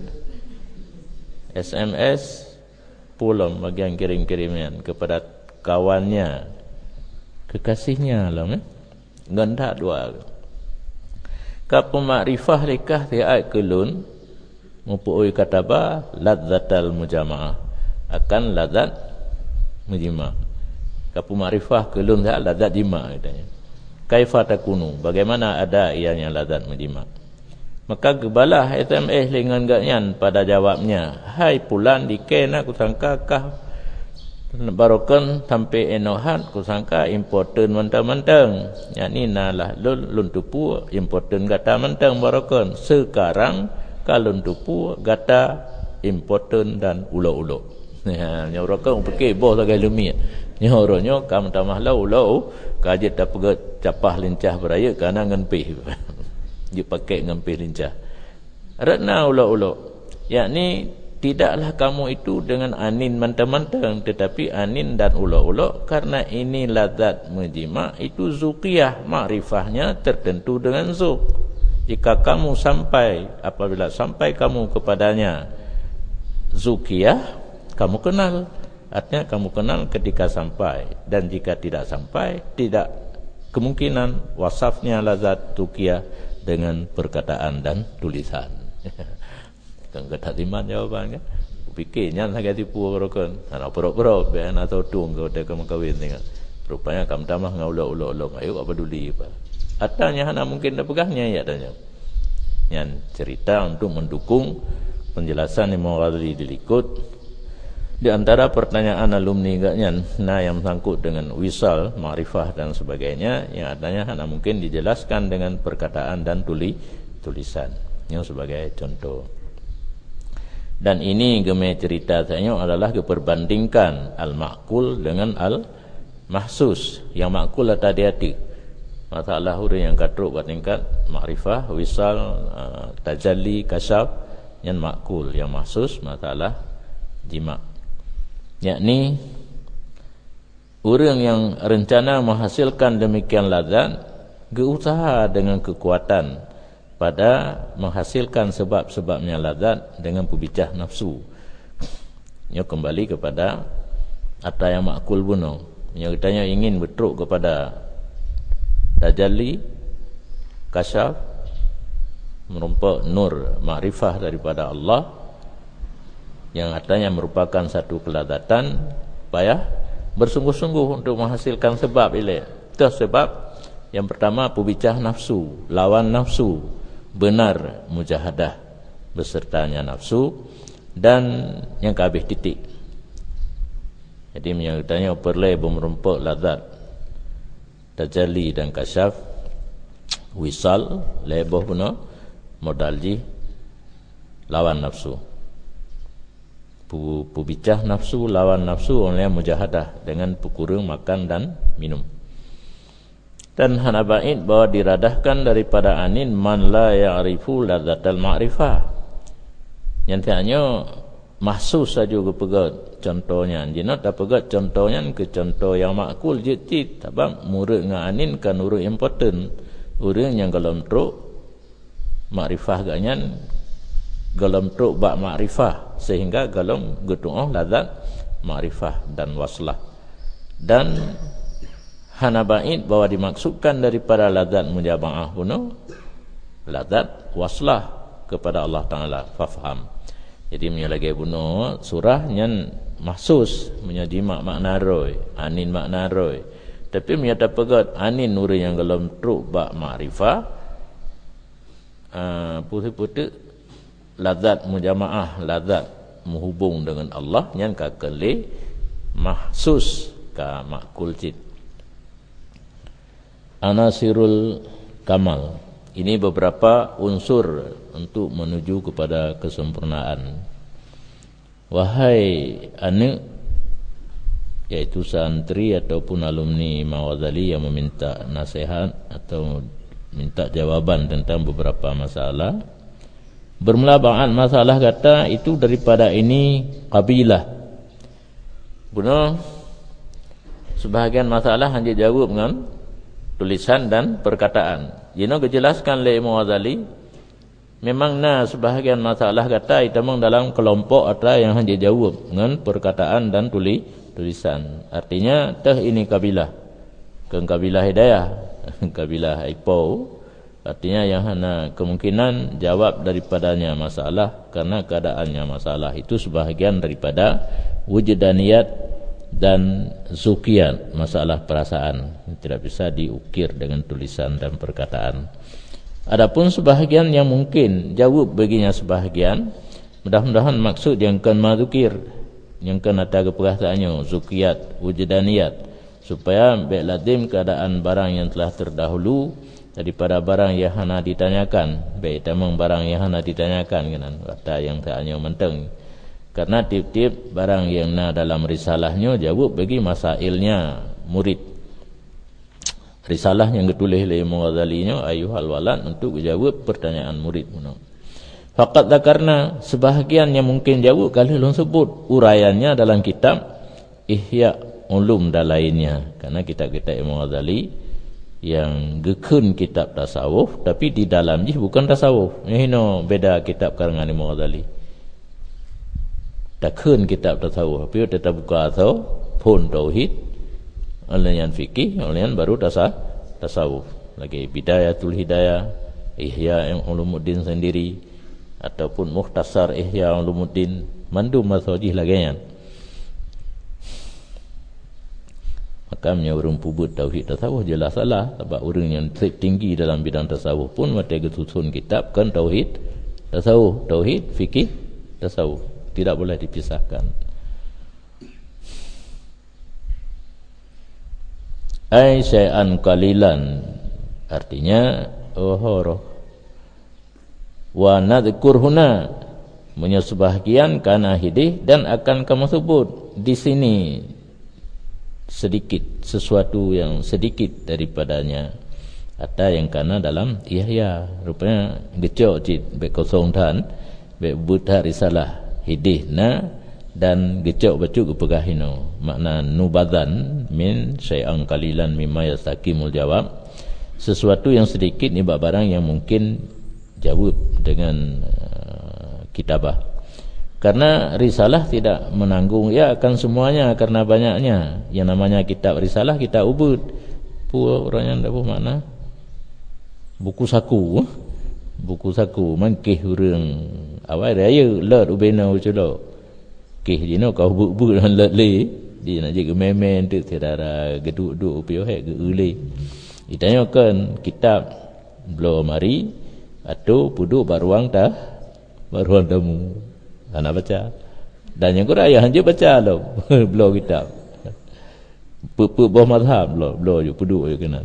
SMS pulang bagian kirim-kiriman kepada kawannya kekasihnya lah ganda dua ka pemakrifah likah tiai kelun mempuoi kataba ladzatal mujamaah akan ladzat mujima Kapu makrifah kelun dah lazat jima katanya. Kaifa takunu, bagaimana ada ianya lazat menjima. Maka gebalah SMS dengan ganyan pada jawabnya, hai pulan dikena kusangka kah barokan sampai enohan kusangka important mentang-mentang. Yakni nalah lun tupu important gata mentang barokan. Sekarang kalau tupu gata important dan ulo-ulo. Nyorokang pakai bos sebagai lumia. Nyoronyo kam tamah lau kajet tak pegat capah lincah beraya kerana ngenpih. Dia pakai ngenpih lincah. Ratna ulo-ulo. Yakni tidaklah kamu itu dengan anin mentang-mentang, tetapi anin dan ulo-ulo karena ini lazat menjima itu zuqiyah, makrifahnya tertentu dengan zuq. Jika kamu apabila sampai kamu kepadanya zuqiyah, kamu kenal. Artinya kamu kenal ketika sampai. Dan jika tidak sampai, tidak kemungkinan wasafnya lazat zuqiyah dengan perkataan dan tulisan. Kan ketatiman jawabannya. Fikirnya lagi tipu orang. Anak perok-perok ben atau tung kau dah kamu kahwin tengok. Rupanya kamu tamah ngaulo-ulo-ulo. Ayo apa peduli apa. Atanya hana mungkin dah pegahnya ya tanya. Yang cerita untuk mendukung penjelasan Imam Ghazali dilikut. Di antara pertanyaan alumni agaknya yang sangkut dengan wisal, makrifah dan sebagainya, yang adanya hanya mungkin dijelaskan dengan perkataan dan tulisan. Yang sebagai contoh. Dan ini game cerita saya adalah keperbandingkan al-ma'kul dengan al-mahsus. Yang ma'kul hati-hati. Masalah huruf yang katruk tingkat makrifah, wisal, tajalli, kasyaf, yang ma'kul, yang mahsus masalah jima'. Yakni orang yang rencana menghasilkan demikian lazat berusaha dengan kekuatan pada menghasilkan sebab-sebabnya lazat dengan pembicah nafsu. Ia kembali kepada apa yang makul bunuh. Yang katanya ingin betruk kepada tajalli, kasyaf, merompak nur makrifah daripada Allah, yang katanya merupakan satu kelazatan, payah bersungguh-sungguh untuk menghasilkan sebab ini. Itu sebab yang pertama pembicah nafsu, lawan nafsu, benar mujahadah besertanya nafsu, dan yang kehabis titik. Jadi yang katanya perle merompak lazat tajalli dan kasyaf, wisal leboh puno modalji lawan nafsu. Pubicah nafsu lawan nafsu oleh mujahadah dengan pukurung makan dan minum. Dan hanabaid bahwa diradahkan daripada anin man la ya'rifu ladzatal ma'rifah. Yang tanya mahsus saja ke pegat contohnya. Jina tak pegat contohnya ke contoh yang makul je tit. Sebab murid dengan anin kan urut important. Orang yang galam truk makrifah ganyan galam truk bak makrifah, sehingga galam getu'ah lazat makrifah dan waslah. Dan hanabaid bahwa dimaksudkan daripada lazat mujama'ah puno lazat waslah kepada Allah Ta'ala, fafham. Jadi menyalagi puno surah yang mahsus menyajimak makna roy, anin makna roy. Tapi menyata pegat anin nuri yang galam truk bak makrifah, putih-putih lazat mujama'ah, lazat menghubung dengan Allah yang kakali mahsus ka makul cid. Anasirul kamal, ini beberapa unsur untuk menuju kepada kesempurnaan. Wahai anak, yaitu santri ataupun alumni Imam Ghazali yang meminta nasihat atau minta jawaban tentang beberapa masalah, bermula ba'an masalah kata itu daripada ini qabilah. Benar, sebahagian masalah hanya jawab dengan tulisan dan perkataan. Jino kejelaskan oleh Imam Ghazali, memang sebahagian masalah kata itu memang dalam kelompok atau yang hanya jawab dengan perkataan dan tulisan. Artinya ini kabilah. Kabilah hidayah, kabilah Ipoh. Artinya yang hanya kemungkinan jawab daripadanya masalah karena keadaannya masalah itu sebahagian daripada wujudaniyat dan zukiat, masalah perasaan, tidak bisa diukir dengan tulisan dan perkataan. Adapun sebahagian yang mungkin jawab baginya sebahagian, mudah-mudahan maksud yang kan mazukir, yang kan ada keperkasaannya zukiat, wujudaniyat, supaya baik lazim keadaan barang yang telah terdahulu daripada barang yang hana ditanyakan, baik tamang barang yang hana ditanyakan kan, kata yang tak hanya menteng. Karena tip-tip barang yang na dalam risalahnya jawab bagi masailnya murid. Risalah yang ditulis oleh Imam Ghazalinya Ayyuhal Walad untuk jawab pertanyaan murid. Faqat zakarna, sebahagian yang mungkin jawab kalau belum sebut uraiannya dalam kitab Ihya Ulum dan lainnya. Karena kitab-kitab Imam Ghazali yang gekun kitab tasawuf tapi di dalamnya bukan tasawuf. Ini beda kitab karangan Imam Ghazali. Takun kitab tasawuf, tapi tetap buka atau pun tauhid, oleh yang fikih, oleh yang baru tasawuf. Lagi Bidayatul Hidayah, Ihya Ulumuddin sendiri, ataupun Mukhtasar Ihya Ulumuddin, mandum masajih lagi yang. Makamnya orang pubut tauhid tasawuf jelas salah, sebab orang yang tinggi dalam bidang tasawuf pun mata susun kitab kan tauhid tasawuf, tauhid fikih tasawuf. Tidak boleh dipisahkan. Ai syai'an qalilan, artinya ohoro. Wa nadhkur huna, menyebahagian kana hidih, dan akan kamu sebut di sini sedikit, sesuatu yang sedikit daripadanya. Ada yang kana dalam Ihya, rupanya gecok cit be kosong tan be buta risalah hidihna dan gecok bacuk kepegahino, makna nubadan min syai'an qalilan mimma yastaqimul jawab, sesuatu yang sedikit ni barang yang mungkin jawab dengan kitabah. Karena risalah tidak menanggung ya akan semuanya karena banyaknya. Yang namanya kitab risalah kita ubud pu orang yang dapat makna buku saku, buku saku mangkih urang awal raya lot ubena ucolo kih dino kau bu dan lot le dia nak jaga memen tu tiada geduk-duk upio hek ge ule itanya kan kitab belum mari atau puduk baruang dah baruang tamu anak baca dan yang kurang ayah je baca lo belum kitab pu bawah mazhab lo je puduk je kena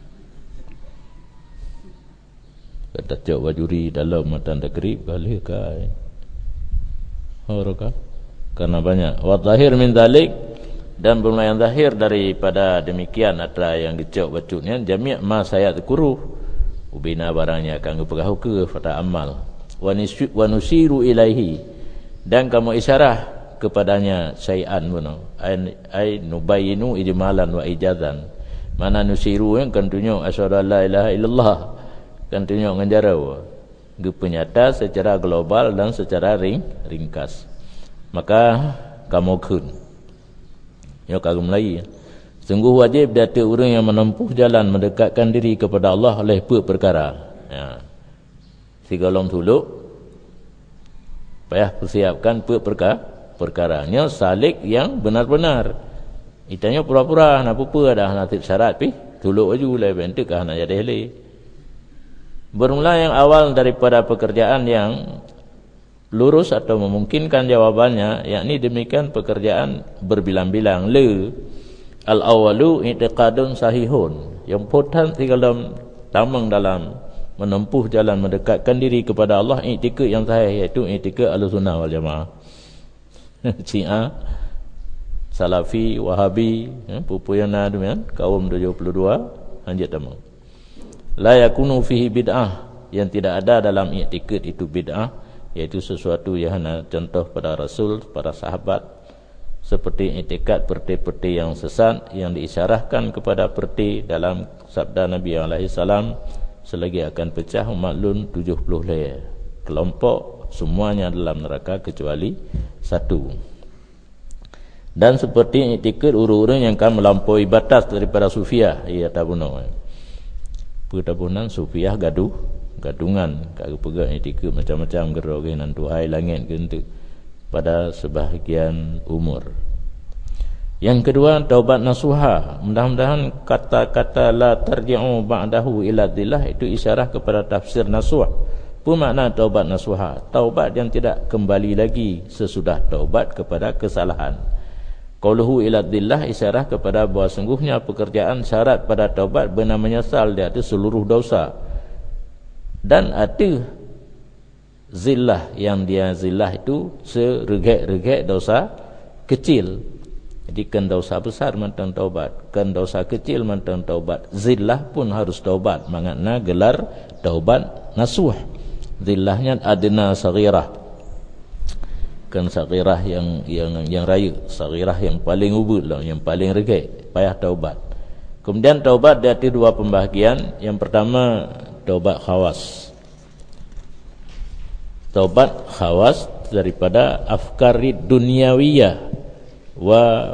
kata cok wajuri dalam matan takrib kali kai horaka karena banyak wa zahir min zalik, dan bermulayan zahir daripada demikian ada yang dicok bacutnya jami' ma sayat kuruh ubina barangnya akan kepegahu ke fata amal wa nusiru ilaihi, dan kamu isyarah kepadanya syai'an buno ai nubayinu ijmalan wa ijazan, mana nusiru yang kan tunjuk asyhadu la ilaha illallah kan tunjuk nganjarau ge penyata secara global dan secara ringkas. Maka kamu kun ya kagum lagi sungguh wajib data orang yang menempuh jalan mendekatkan diri kepada Allah oleh perkara ya sigalom tuluk payah persiapkan perkaranya salik yang benar-benar itanya pura-pura nak apa dah natib syarat pi tuluk aju lai bentuk kah nak jadi le. Bermula yang awal daripada pekerjaan yang lurus atau memungkinkan jawabannya, yakni demikian pekerjaan berbilang-bilang. Le al-awalu i'tiqadun sahihun, yang potan dalam tamang dalam menempuh jalan mendekatkan diri kepada Allah, i'tiqad yang sahih, iaitu i'tiqad Ahlussunnah wal Jamaah. Syiah, Salafi, Wahabi, pupuyana demikian kaum 72 anjat tamang. La yakunu fihi bid'ah, yang tidak ada dalam i'tiqad itu bid'ah, iaitu sesuatu yang hanya contoh pada Rasul, para sahabat, seperti i'tiqad perti-perti yang sesat yang diisyarahkan kepada perti dalam sabda Nabi alaihi salam, selagi akan pecah maklun 70 lay kelompok, semuanya dalam neraka kecuali satu. Dan seperti i'tiqad urus-urus yang akan melampaui batas daripada sufiah, ia tabuno pertabunan sufiah gadungan kagak pegang etika macam-macam gerogen dan tuhai langit gentu pada sebahagian umur. Yang kedua, taubat nasuha. Mudah-mudahan kata-kata la tarji'u ba'dahu ila dhillah itu isyarah kepada tafsir nasuh. Apa makna taubat nasuha? Taubat yang tidak kembali lagi sesudah taubat kepada kesalahan. Qauluhu ila dhillah isyarah kepada bahawa sungguhnya pekerjaan syarat pada taubat benar menyesal di atas seluruh dosa. Dan ada zillah, yang dia zillah itu seregek-regek dosa kecil. Jadi kan dosa besar mantang taubat, kan dosa kecil mantang taubat. Zillah pun harus taubat. Makna gelar taubat nasuh. Zillahnya adna saghirah. Kan saghirah yang raya, saghirah yang paling ubud lah, yang paling regek, payah taubat. Kemudian taubat ada dua pembahagian. Yang pertama taubat khawas. Taubat khawas daripada afkari dunyawiyah wa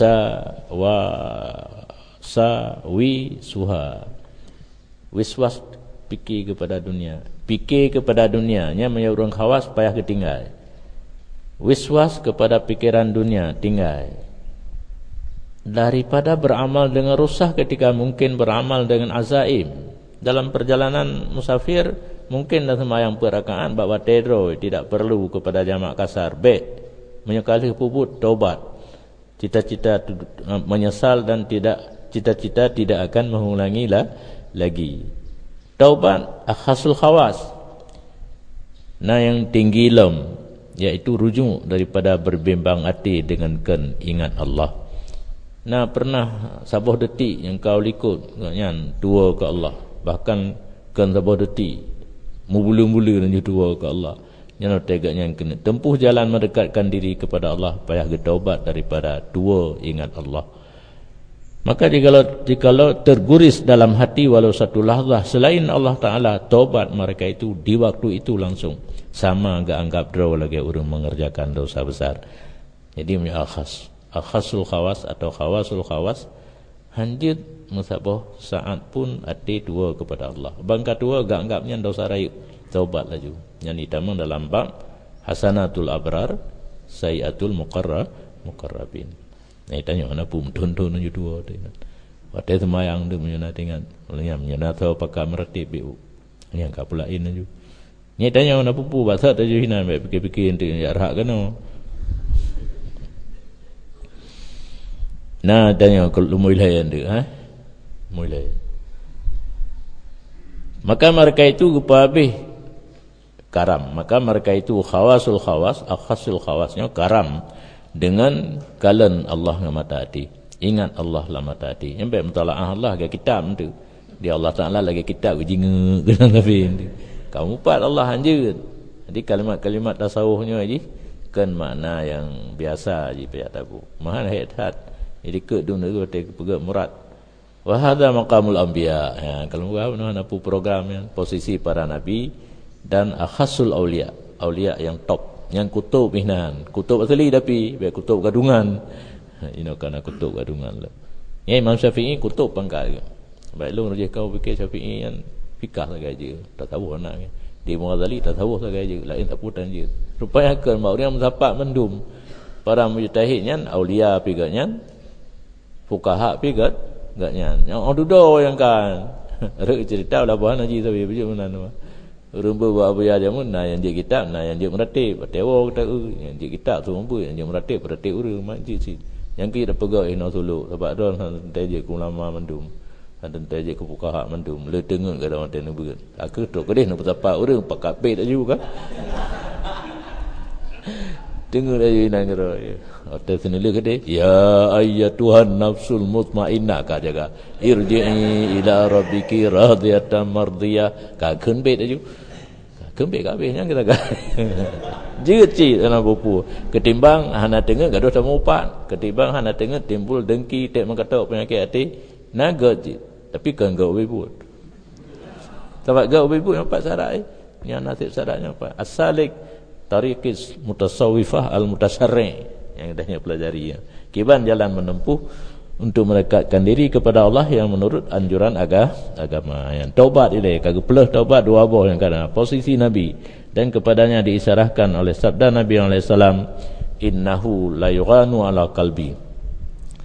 sawi suha. Wiswas, fikir kepada dunia. Fikir kepada dunianya menyuruh khawas payah ketinggal. Wiswas kepada pikiran dunia tinggal. Daripada beramal dengan rusak ketika mungkin beramal dengan azaim. Dalam perjalanan musafir mungkin dah sembahyang perakaat bawa tedro, tidak perlu kepada jamak kasar. Menyekali puput taubat. Cita-cita menyesal dan cita-cita tidak akan mengulangilah lagi. Taubat akhasul khawas. Nah yang tinggi lam, iaitu rujuk daripada berbimbang hati dengan ingat Allah. Nah pernah sabuh detik yang kau likut kan dua ke Allah, bahkan kan sabuh detik mula-mula dan dua ke Allah. Yang tegaknya yang kena tempuh jalan mendekatkan diri kepada Allah, payah bertaubat daripada dua ingat Allah. Maka jikalau terguris dalam hati walau satu lahzah selain Allah Ta'ala, taubat mereka itu di waktu itu langsung. Sama agak anggap draw lagi orang mengerjakan dosa besar. Jadi akhasul khawas atau khawasul khawas, hanjit musabah saat pun hati dua kepada Allah. Bangka dua agak anggapnya dosa rayu, taubat laju. Yang ditamang dalam bab hasanatul abrar sayiatul muqarrabin. Nah tanya mana pun tonton aja dua tu. Waktu semayang tu menyana dengan menyana tahu pakai meretip bu. Ini angka pula ini aja. Ni tanya mana pupu bahasa tu je hina fikir-fikir tu ya rak kena. Nah tanya kalau mulai tu mulai. Maka mereka itu rupa habis karam. Maka mereka itu khawasul khawas, akhasul khawasnya karam dengan kalan Allah dengan mata hati. Ingat Allah lah mata hati. Yang baik mutalaah Allah ke kitab tu. Dia Allah Ta'ala lagi kitab jinga kena tapi kamu pat Allah anjur. Jadi kalimat-kalimat tasawufnya aja kan makna yang biasa aja pihak tabu. Mahan hayat. Jadi ke dunia tu pegak murad. Wa hadza maqamul anbiya. Ya, kalau mana apa programnya posisi para nabi dan akhasul aulia, aulia yang top, yang kutub ihnan, kutub asli tapi baik kutub gadungan. Ini kerana kutub gadungan lah. Ya Imam Syafi'i kutub pangkal. Baik lu rajah kau fikir Syafi'i yang fikah saja, tak tahu anak. Di Mughazali tak tahu saja, lain tak putan je. Rupanya kan mau dia mendapat mendum para mujtahidnya aulia piganya, fuqaha pigat gaknya. Yang odudo yang kan. Rek cerita lah bahan haji tapi baju mana nama. Rumba buat apa ya jamun nah yang dia kitab nah yang dia meratib tewa kata yang dia kitab tu rumba yang dia meratib urang masjid si yang kita pegak ina suluk sebab don teje ulama mendum dan teje ke fuqaha mendum le dengar kada orang tenu beut aku tok kedeh nak betapa urang pakak pet aja bukan dengar aja ina ngero ada senile kedeh ya ayyatuhan nafsul mutmainnah ka jaga irji'i ila rabbiki radiyatan mardiyah ka keun bet aja kembik kabehnya kita kan. Jeci sana bupu. Ketimbang hana tengah gaduh sama upat. Ketimbang hana tengah timbul dengki tak mengatauk penyakit hati. Naga je. Tapi kan gak wibut. Sebab gak wibut yang empat syarat Yang nasib syaratnya apa? As-salik tariqis mutasawwifah al-mutasyarri. Yang dahnya pelajari. Kiban jalan menempuh untuk mendekatkan diri kepada Allah yang menurut anjuran agama. Yang taubat ini kagak pelah taubat dua buah yang kadang posisi Nabi dan kepadanya diisyarahkan oleh sabda Nabi alaihi salam innahu la yughanu ala qalbi.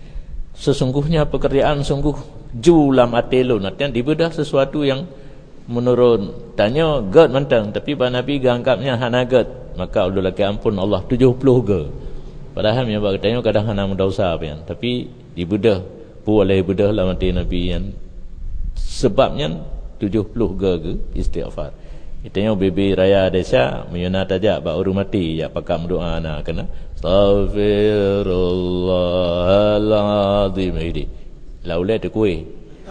sesungguhnya pekerjaan sungguh julam atelun, artinya dibedah sesuatu yang menurun. Tanya gad mentang, tapi ba Nabi ganggapnya hana gad, maka Allah laki ampun Allah 70 ge. Padahal yang bagi tanya kadang hana mendosa pian, tapi dibedah boleh bedah lah mati Nabi yang sebabnya 70 ge istighfar. Itanya bebe raya desa menyuna tajak ba urung mati ya pakam doa na kena astaghfirullahalazim ini laule te kuih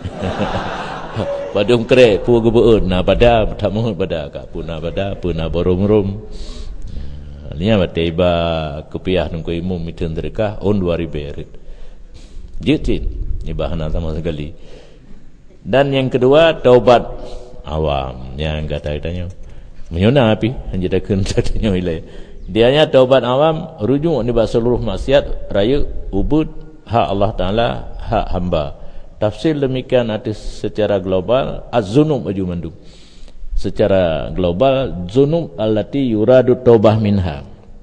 padung kre pu gebeun na pada tak mohon pada ka puna pada puna borom-rom nia mate ba kepiah nung imum mitun derkah on 2000 jitin ni bahana sama sekali. Dan yang kedua taubat awam yang kata-katanya menyuna api hanjadakeun katanya ilai dianya taubat awam rujuk ni ba seluruh maksiat raya ubud hak Allah Taala hak hamba. Tafsir demikian atas secara global az-zunub ajumandum, secara global zunub allati yuradu taubah minha.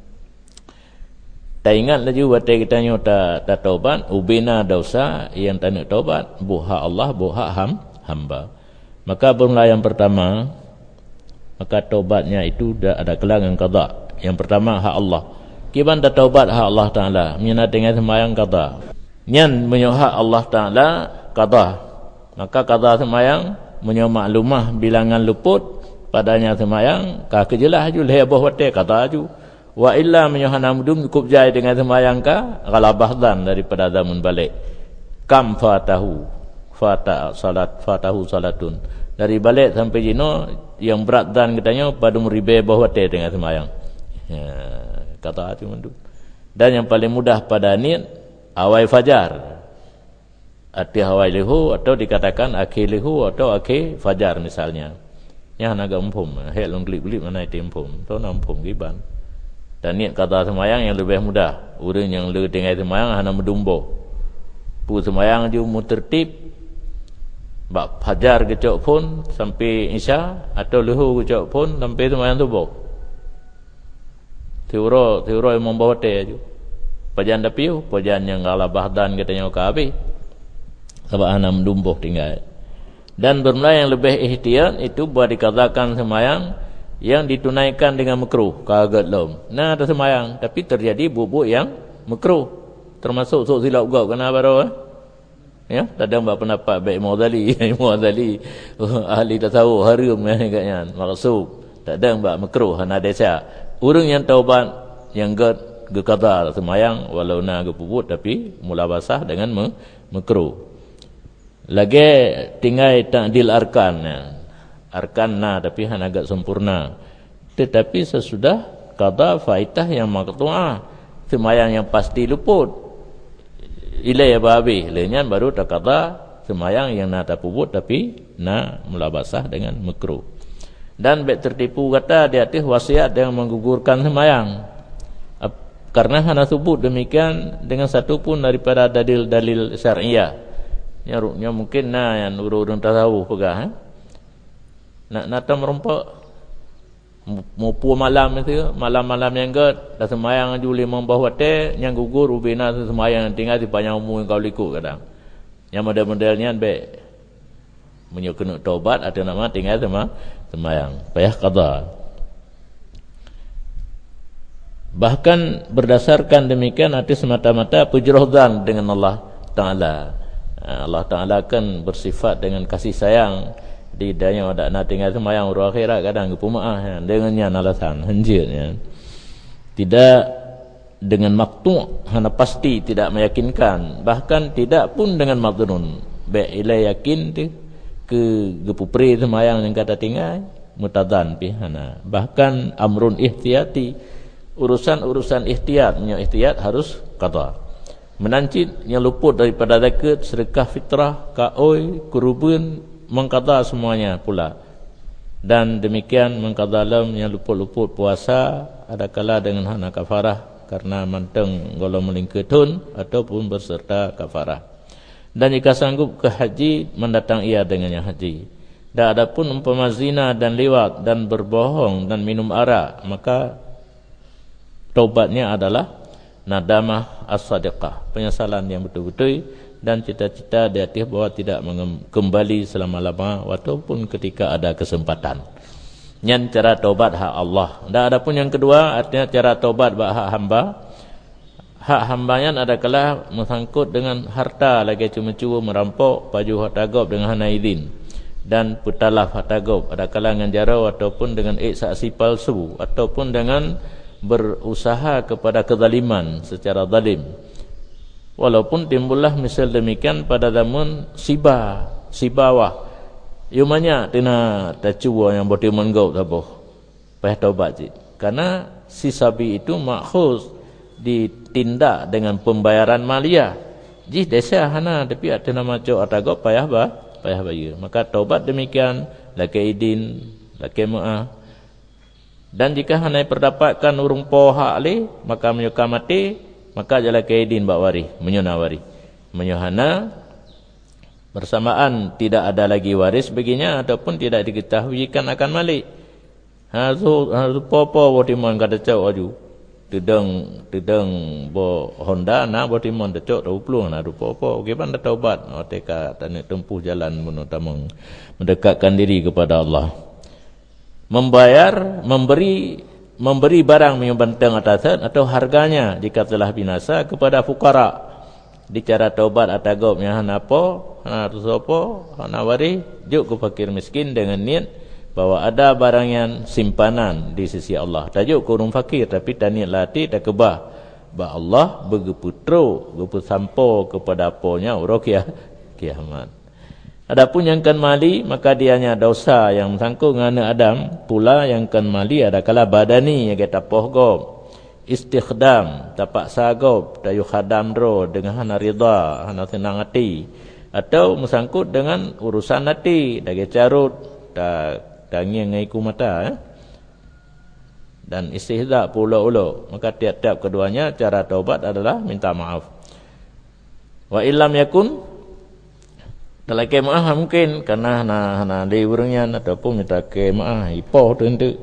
Tak ingat lagi waktu kita nyata tak taubat ubina dosa yang tak nak taubat buha Allah buha hamba. Maka bermula yang pertama, maka taubatnya itu dah ada kelangan qada. Yang pertama hak Allah. Kiban dah taubat hak Allah Taala, menyana dengan sembahyang qada. Nyan menyohak Allah Taala qada. Maka qada sembahyang menyo maklumah bilangan luput padanya sembahyang ka kejelah ju leboh wate qada ju. Wa illa menyohana mudum cukup jai dengan sembahyang ka galabahdan daripada zaman balik. Kam fatahu salatun. Dari balik sampai jino yang berat dan katanya pada muribe bahwa te dengan sembahyang. Ya, kata tu mandu. Dan yang paling mudah pada niat awal fajar. Arti awal lihu atau dikatakan akhir lihu atau akhir fajar misalnya. Yang naga umpum, hel long klip-klip mana itu umpum. Tu umpum giban. Dan niat kata sembahyang yang lebih mudah. Urang yang le dengan sembahyang hana medumbo. Pu sembahyang ju mutertib bak fajar kecok pun sampai isya atau luhur kecok pun sampai sembahyang subuh. Teuro yang membawa te ju. Pajan dapiu, pajan yang ala bahdan katanya ka habis. Sebab hana medumbo tinggal. Dan bermula yang lebih ihtiyat itu buat dikatakan sembahyang yang ditunaikan dengan makruh kagat lom. Nah ada sembahyang tapi terjadi bubuk yang makruh. Termasuk sok silap gau kena baru ya, tak ada pendapat baik Mu'adzali ahli tasawuf harum agaknya maksud tak ada mbak makruh hana desa. Urang yang taubat yang ge qada sembahyang walau na ge bubuk tapi mula basah dengan makruh. Lagi tinggal ta'dil arkan ya. Arkan na tapi hanya agak sempurna. Tetapi sesudah qada faitah yang maqtu'ah, sembahyang yang pasti luput. Ilai babi, lenyan baru tak qada sembahyang yang na tak puput tapi na mulabasah dengan makruh. Dan baik tertipu kata di atas wasiat yang menggugurkan sembahyang. Karena hana sebut demikian dengan satu pun daripada dalil-dalil syariah. Yang mungkin yang urang tasawuf pegah nak merompak mupu malam itu malam-malam yang gad dah sembahyang ju 5 bawah te yang gugur ubina sembahyang tinggal di panjang umur kau liku kadang yang model-modelnya baik menyukun taubat atau nama tinggal sama sembahyang payah qada. Bahkan berdasarkan demikian arti semata-mata pujrohdan dengan Allah Ta'ala. Allah Ta'ala kan bersifat dengan kasih sayang. Di daya ada nak tinggal sembahyang urang akhirat kadang kepemaah dengannya alasan hanjirnya. Tidak dengan maqtu' hana pasti tidak meyakinkan, bahkan tidak pun dengan madrun. Baik ilai yakin tu ke gepupri sembahyang yang kata tinggal mutadan pi hana. Bahkan amrun ihtiyati, urusan-urusan ihtiyat, punya ihtiyat harus qada. Menancit yang luput daripada zakat, sedekah fitrah, kaoi, kurban mengqada semuanya pula. Dan demikian mengqada lam yang luput-luput puasa ada kala dengan hana kafarah karena manteng golong melingketun ataupun berserta kafarah. Dan jika sanggup ke haji mendatang ia dengan yang haji. Dan adapun umpama zina dan liwat dan berbohong dan minum arak, maka taubatnya adalah nadamah as-sadiqah, penyesalan yang betul-betul dan cita-cita di hati bahawa tidak kembali selama-lama walaupun ketika ada kesempatan. Yang cara taubat hak Allah. Dan ada pun yang kedua, artinya cara taubat hak hamba. Hak hambanya adalah mengsangkut dengan harta lagi cuma-cuma merampok, baju hak tagab dengan hana izin, dan putalaf hak tagab ada kalangan jarau ataupun dengan saksi palsu ataupun dengan berusaha kepada kezaliman secara zalim. Walaupun timbullah misal demikian pada zaman sibawah yumanya tina tacua yang boti menggau taboh payah taubat ji, karena si sabi itu makhuz ditindak dengan pembayaran maliyah ji desa hana tapi tina maco atagop payah bayar. Maka taubat demikian laki idin laki mu'ah. Dan jika hana perdapatkan urung pohak li maka menyuka mati, maka jala kaidin bakwari menyunawari menyuhana bersamaan tidak ada lagi waris baginya ataupun tidak diketahuikan akan malik. Hazu popo botimon kata cau aju tidang bo Honda na botimon de cau 20 na popo gimana taubat teka tanya tempuh jalan menutamang mendekatkan diri kepada Allah. Membayar, memberi barang menyumbangkan atasan atau harganya jika telah binasa kepada fukara. Di cara taubat atagopnya hana po, hana rusopo, hana wari, juk ke fakir miskin dengan niat bahwa ada barang yang simpanan di sisi Allah. Tajuk ke orang fakir tapi tak niat latih tak kebah. Bah Allah begeputro, gepusampo kepada aponya urok kiamat. Adapun yang kan mali maka dianya dosa yang sangkut dengan Adam pula yang kan mali adalah badani yang kita pohgom istikhdam tapak sagop dayu khadam ro dengan hana ridha hana senang hati atau mesangkut dengan urusan hati dage carut tangi ngaiku mata dan istihza pula ulo. Maka tiap-tiap keduanya cara taubat adalah minta maaf. Wa illam yakun dalam kemaah mungkin karena hana liurnya ataupun minta kemaah ipoh tentu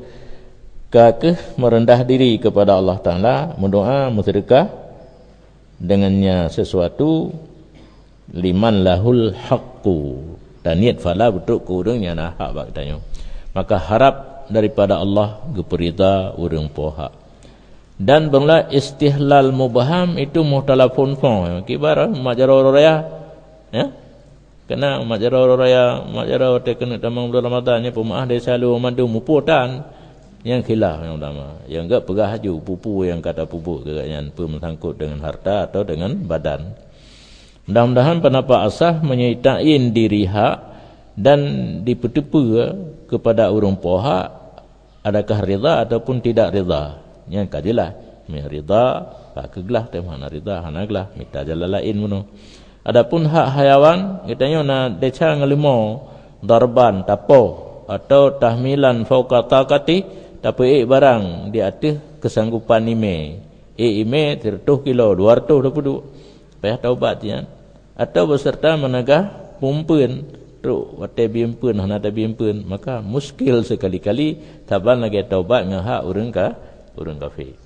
ke merendah diri kepada Allah Taala, mendoa bersedekah dengannya sesuatu liman lahul haqqu dan niat fala betul kurangnya nah hak baktanya. Maka harap daripada Allah geperida urang poha. Dan bangla istihlal mubaham itu muhtalafun fon kibar majaro raya ya. Kena majaro raya majaro te kena tamang bulan Ramadan ni pemaah dia selalu mandu muputan yang khilaf yang utama. Yang enggak pegah haju pupu yang kata pupuk keganyan mengsangkut dengan harta atau dengan badan. Mudah-mudahan pendapat asah menyaitain diri hak dan dipetepa kepada urang poha adakah rida ataupun tidak rida. Yang kadilah mi rida pakeglah teh mana rida hanaglah mita jalan lain muno. Adapun hak hayawan katanya na deca ngelimo darban tapo atau tahmilan fauqa taqati tapi barang di atas kesanggupan ime ime 100 kilo 222 payah taubat ya atau beserta menegah pumpeun tu wate biempeun hana ta biempeun maka muskil sekali-kali taban lagi taubat ngah hak urang kafir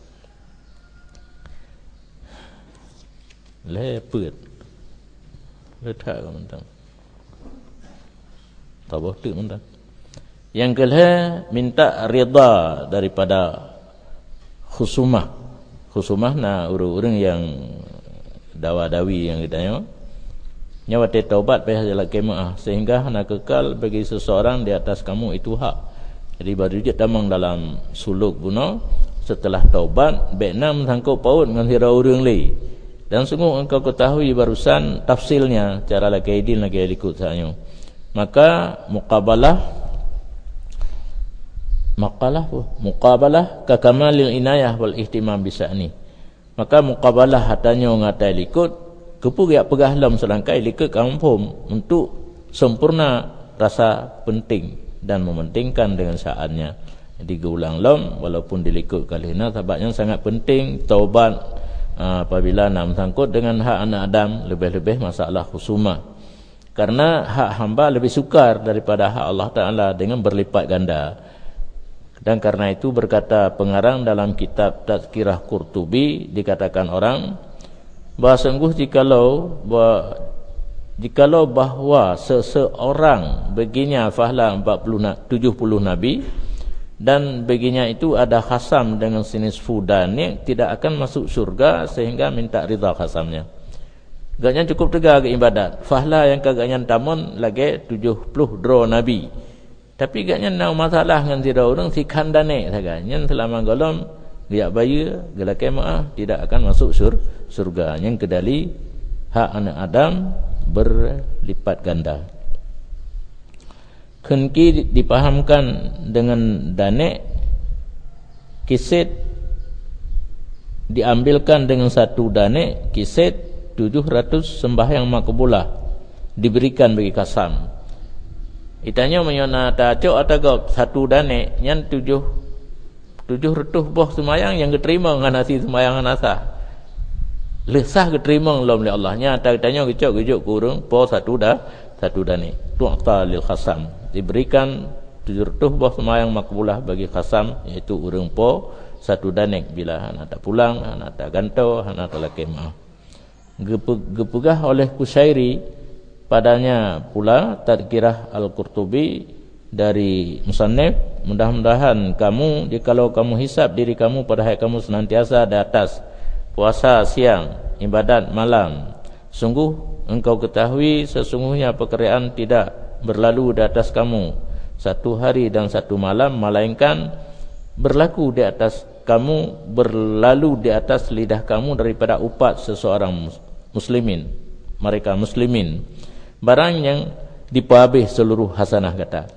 lepet letak ke mentang tabah tu mentang. Yang kedua minta rida daripada khusumah na urang yang dawa-dawi yang ditanya nyawa taubat payah jalan kemaah sehingga hana kekal bagi seseorang di atas kamu itu hak. Jadi baru dia tamang dalam suluk buno setelah taubat bekna sangkut paut dengan hira urang lain. Dan sungguh engkau ketahui barusan tafsilnya cara lagi idin lagi ikut saya. Maka muqabalah ka kamalil inayah wal ihtimam bisa'ni. Maka muqabalah hatanya ngatai ikut kepugiak pegah lam selangkai ikut kampung untuk sempurna rasa penting dan mementingkan dengan saatnya. Jadi geulang lam walaupun dilikut kalina sebabnya sangat penting taubat apabila nak sangkut dengan hak anak Adam lebih-lebih masalah khusumah. Karena hak hamba lebih sukar daripada hak Allah Ta'ala dengan berlipat ganda. Dan karena itu berkata pengarang dalam kitab Tazkirah Qurtubi dikatakan orang bahawa sungguh jikalau jikalau bahawa seseorang baginya fahla 70 nabi dan baginya itu ada khasam dengan sinisfu danik, tidak akan masuk syurga sehingga minta ridha khasamnya. Gaknya cukup tegak ke ibadat. Fahla yang kagaknya tamun lagi 70 dro nabi. Tapi gaknya nak masalah dengan tira orang si kandane saganya selama golom dia baya gelake maah tidak akan masuk surga. Yang kedali hak anak Adam berlipat ganda. Kenki dipahamkan dengan danek, kiset diambilkan dengan satu danek, kiset 700 sembahyang makbulah diberikan bagi kasam. Itanya menyona tacok atau satu danek yang 700 boh sembahyang yang diterima dengan nasi sembahyang nasa. Lesah diterima oleh Allah. Nya tanya gejok kurang po satu danek. Tu'ta lil khasam. Diberikan 700 buah sembahyang makbulah bagi khasam, iaitu urang po satu danek bila anak tak pulang, anak tak gantau, anak tak lakemah. Gepegah oleh Kusyairi padanya pula Tadkirah Al-Qurtubi dari musannif, mudah-mudahan kamu jikalau kamu hisab diri kamu pada hari kamu senantiasa di atas puasa siang, ibadat malam, sungguh engkau ketahui sesungguhnya pekerjaan tidak berlalu di atas kamu satu hari dan satu malam, melainkan berlaku di atas kamu, berlalu di atas lidah kamu daripada upat seseorang muslimin, mereka muslimin, barang yang dipahabis seluruh hasanah kata.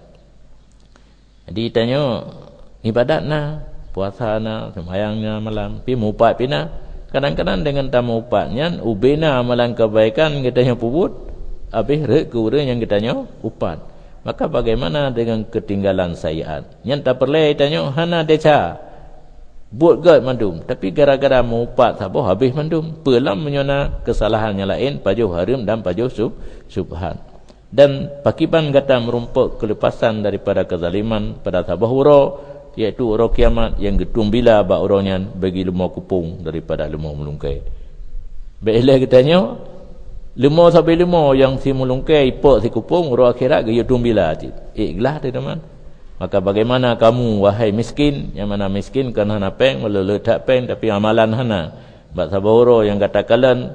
Jadi tanya ibadat na, puasa na, sembahyangnya malam, pi mupat pina. Kadang-kadang dengan tamu upatnya ubena amalan kebaikan katanya puput, habis rek kurang yang katanya upat. Maka bagaimana dengan ketinggalan sayiat? Yang tak perlu tanya hana deca. Buat gad mandum, tapi gara-gara mau upat saboh habis mandum. Pelam menyona kesalahan yang lain pajuh haram dan pajuh subhan. Dan pakiban kata merumpuk kelepasan daripada kezaliman pada saboh huro, iaitu orang kiamat yang getung bila bak orangnya bagi lemah kupung daripada lemah melungkai. Baiklah katanya lemah sampai lemah yang si melungkai ipok si kupung orang akhirat gaya getung bila. Ikhlas teman. Maka bagaimana kamu wahai miskin, yang mana miskin kan hana peng meleletak peng tapi amalan hana. Bak saboro yang katakan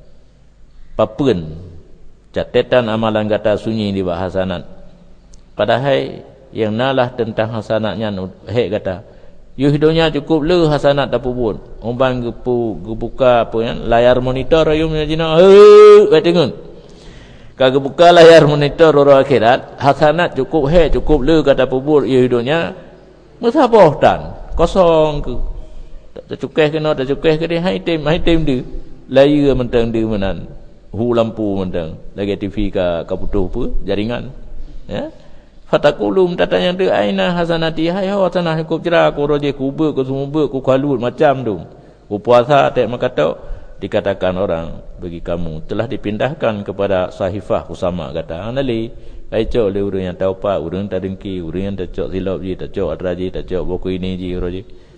papen catatan amalan kata sunyi di bawah hasanat. Padahal yang nalah tentang hasanatnya hek kata you hidupnya cukup le hasanat tak pun umban gebuka apa kan layar monitor you menjina tengok kagak buka layar monitor orang akhirat hasanat cukup hek cukup le kata pun you hidupnya musabah tan kosong ke tak cukai kena tak cukai ke dia hai tim dia layar mentang dia menan hu lampu mentang lagi TV ka putuh apa jaringan ya. Fatakulum tatanya tu aina hasanati hai hasanah ku jera ku roje ku be ku sumber ku kalut macam tu. Ku puasa tak makata dikatakan orang bagi kamu telah dipindahkan kepada sahifah usama kata anali ai cok le urang yang tahu pak urang tak dengki urang yang tak cok silap ji tak cok adraji tak cok buku ini ji roje.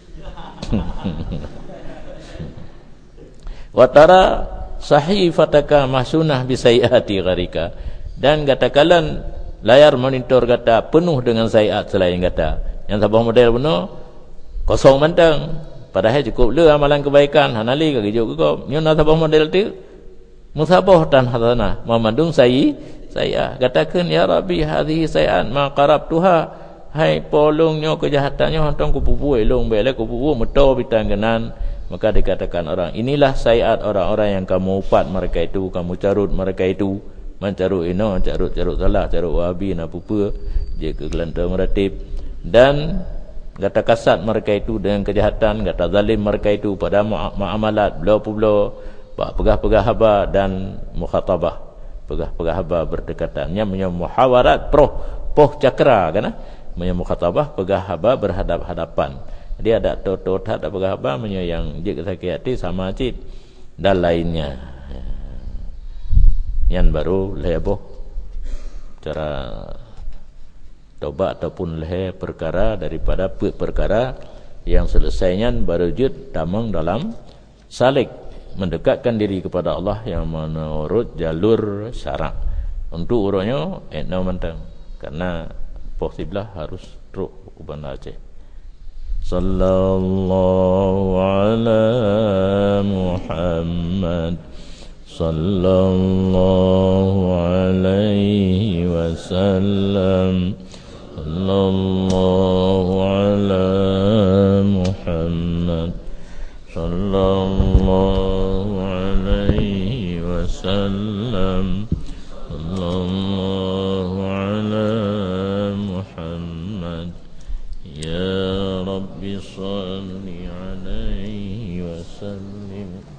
Watara sahifataka mahsunah bisayiati gharika dan katakan layar monitor kata penuh dengan sayiat selain kata yang sabah model penuh kosong mentang padahal cukup le amalan kebaikan hanali ke gejuk ke nyona sabah model tu musabah tan hasanah mamandung saya katakan ya rabbi hadhihi sayiat ma qarabtuha hai polongnya kejahatannya hantong ku pupu elong bele ku pupu meto bitanggenan. Maka dikatakan orang inilah sayiat orang-orang yang kamu upat mereka itu, kamu carut mereka itu. Mencarut ino, carut salah, carut wahabi nak pupa dia ke kelantar meratib dan kata kasat mereka itu dengan kejahatan, kata zalim mereka itu pada muamalat belau-belau pegah-pegah haba dan mukhatabah pegah-pegah haba berdekatannya punya muhawarat poh cakra kan punya mukhatabah pegah haba berhadap-hadapan. Dia ada tot-tot ada pegah haba punya yang jik sakit hati sama cit dan lainnya. Yang baru leboh cara tobat ataupun leh perkara daripada perkara yang selesainya berwujud damang dalam salik mendekatkan diri kepada Allah yang menurut jalur syarak. Untuk urutnya etna mentang karena posiblah harus teruk uban Aceh. Sallallahu ala Muhammad sallallahu alaihi wasallam. Sallallahu ala Muhammad sallallahu alaihi wasallam. Sallallahu ala Muhammad. Ya Rabbi salli alaihi wasallim.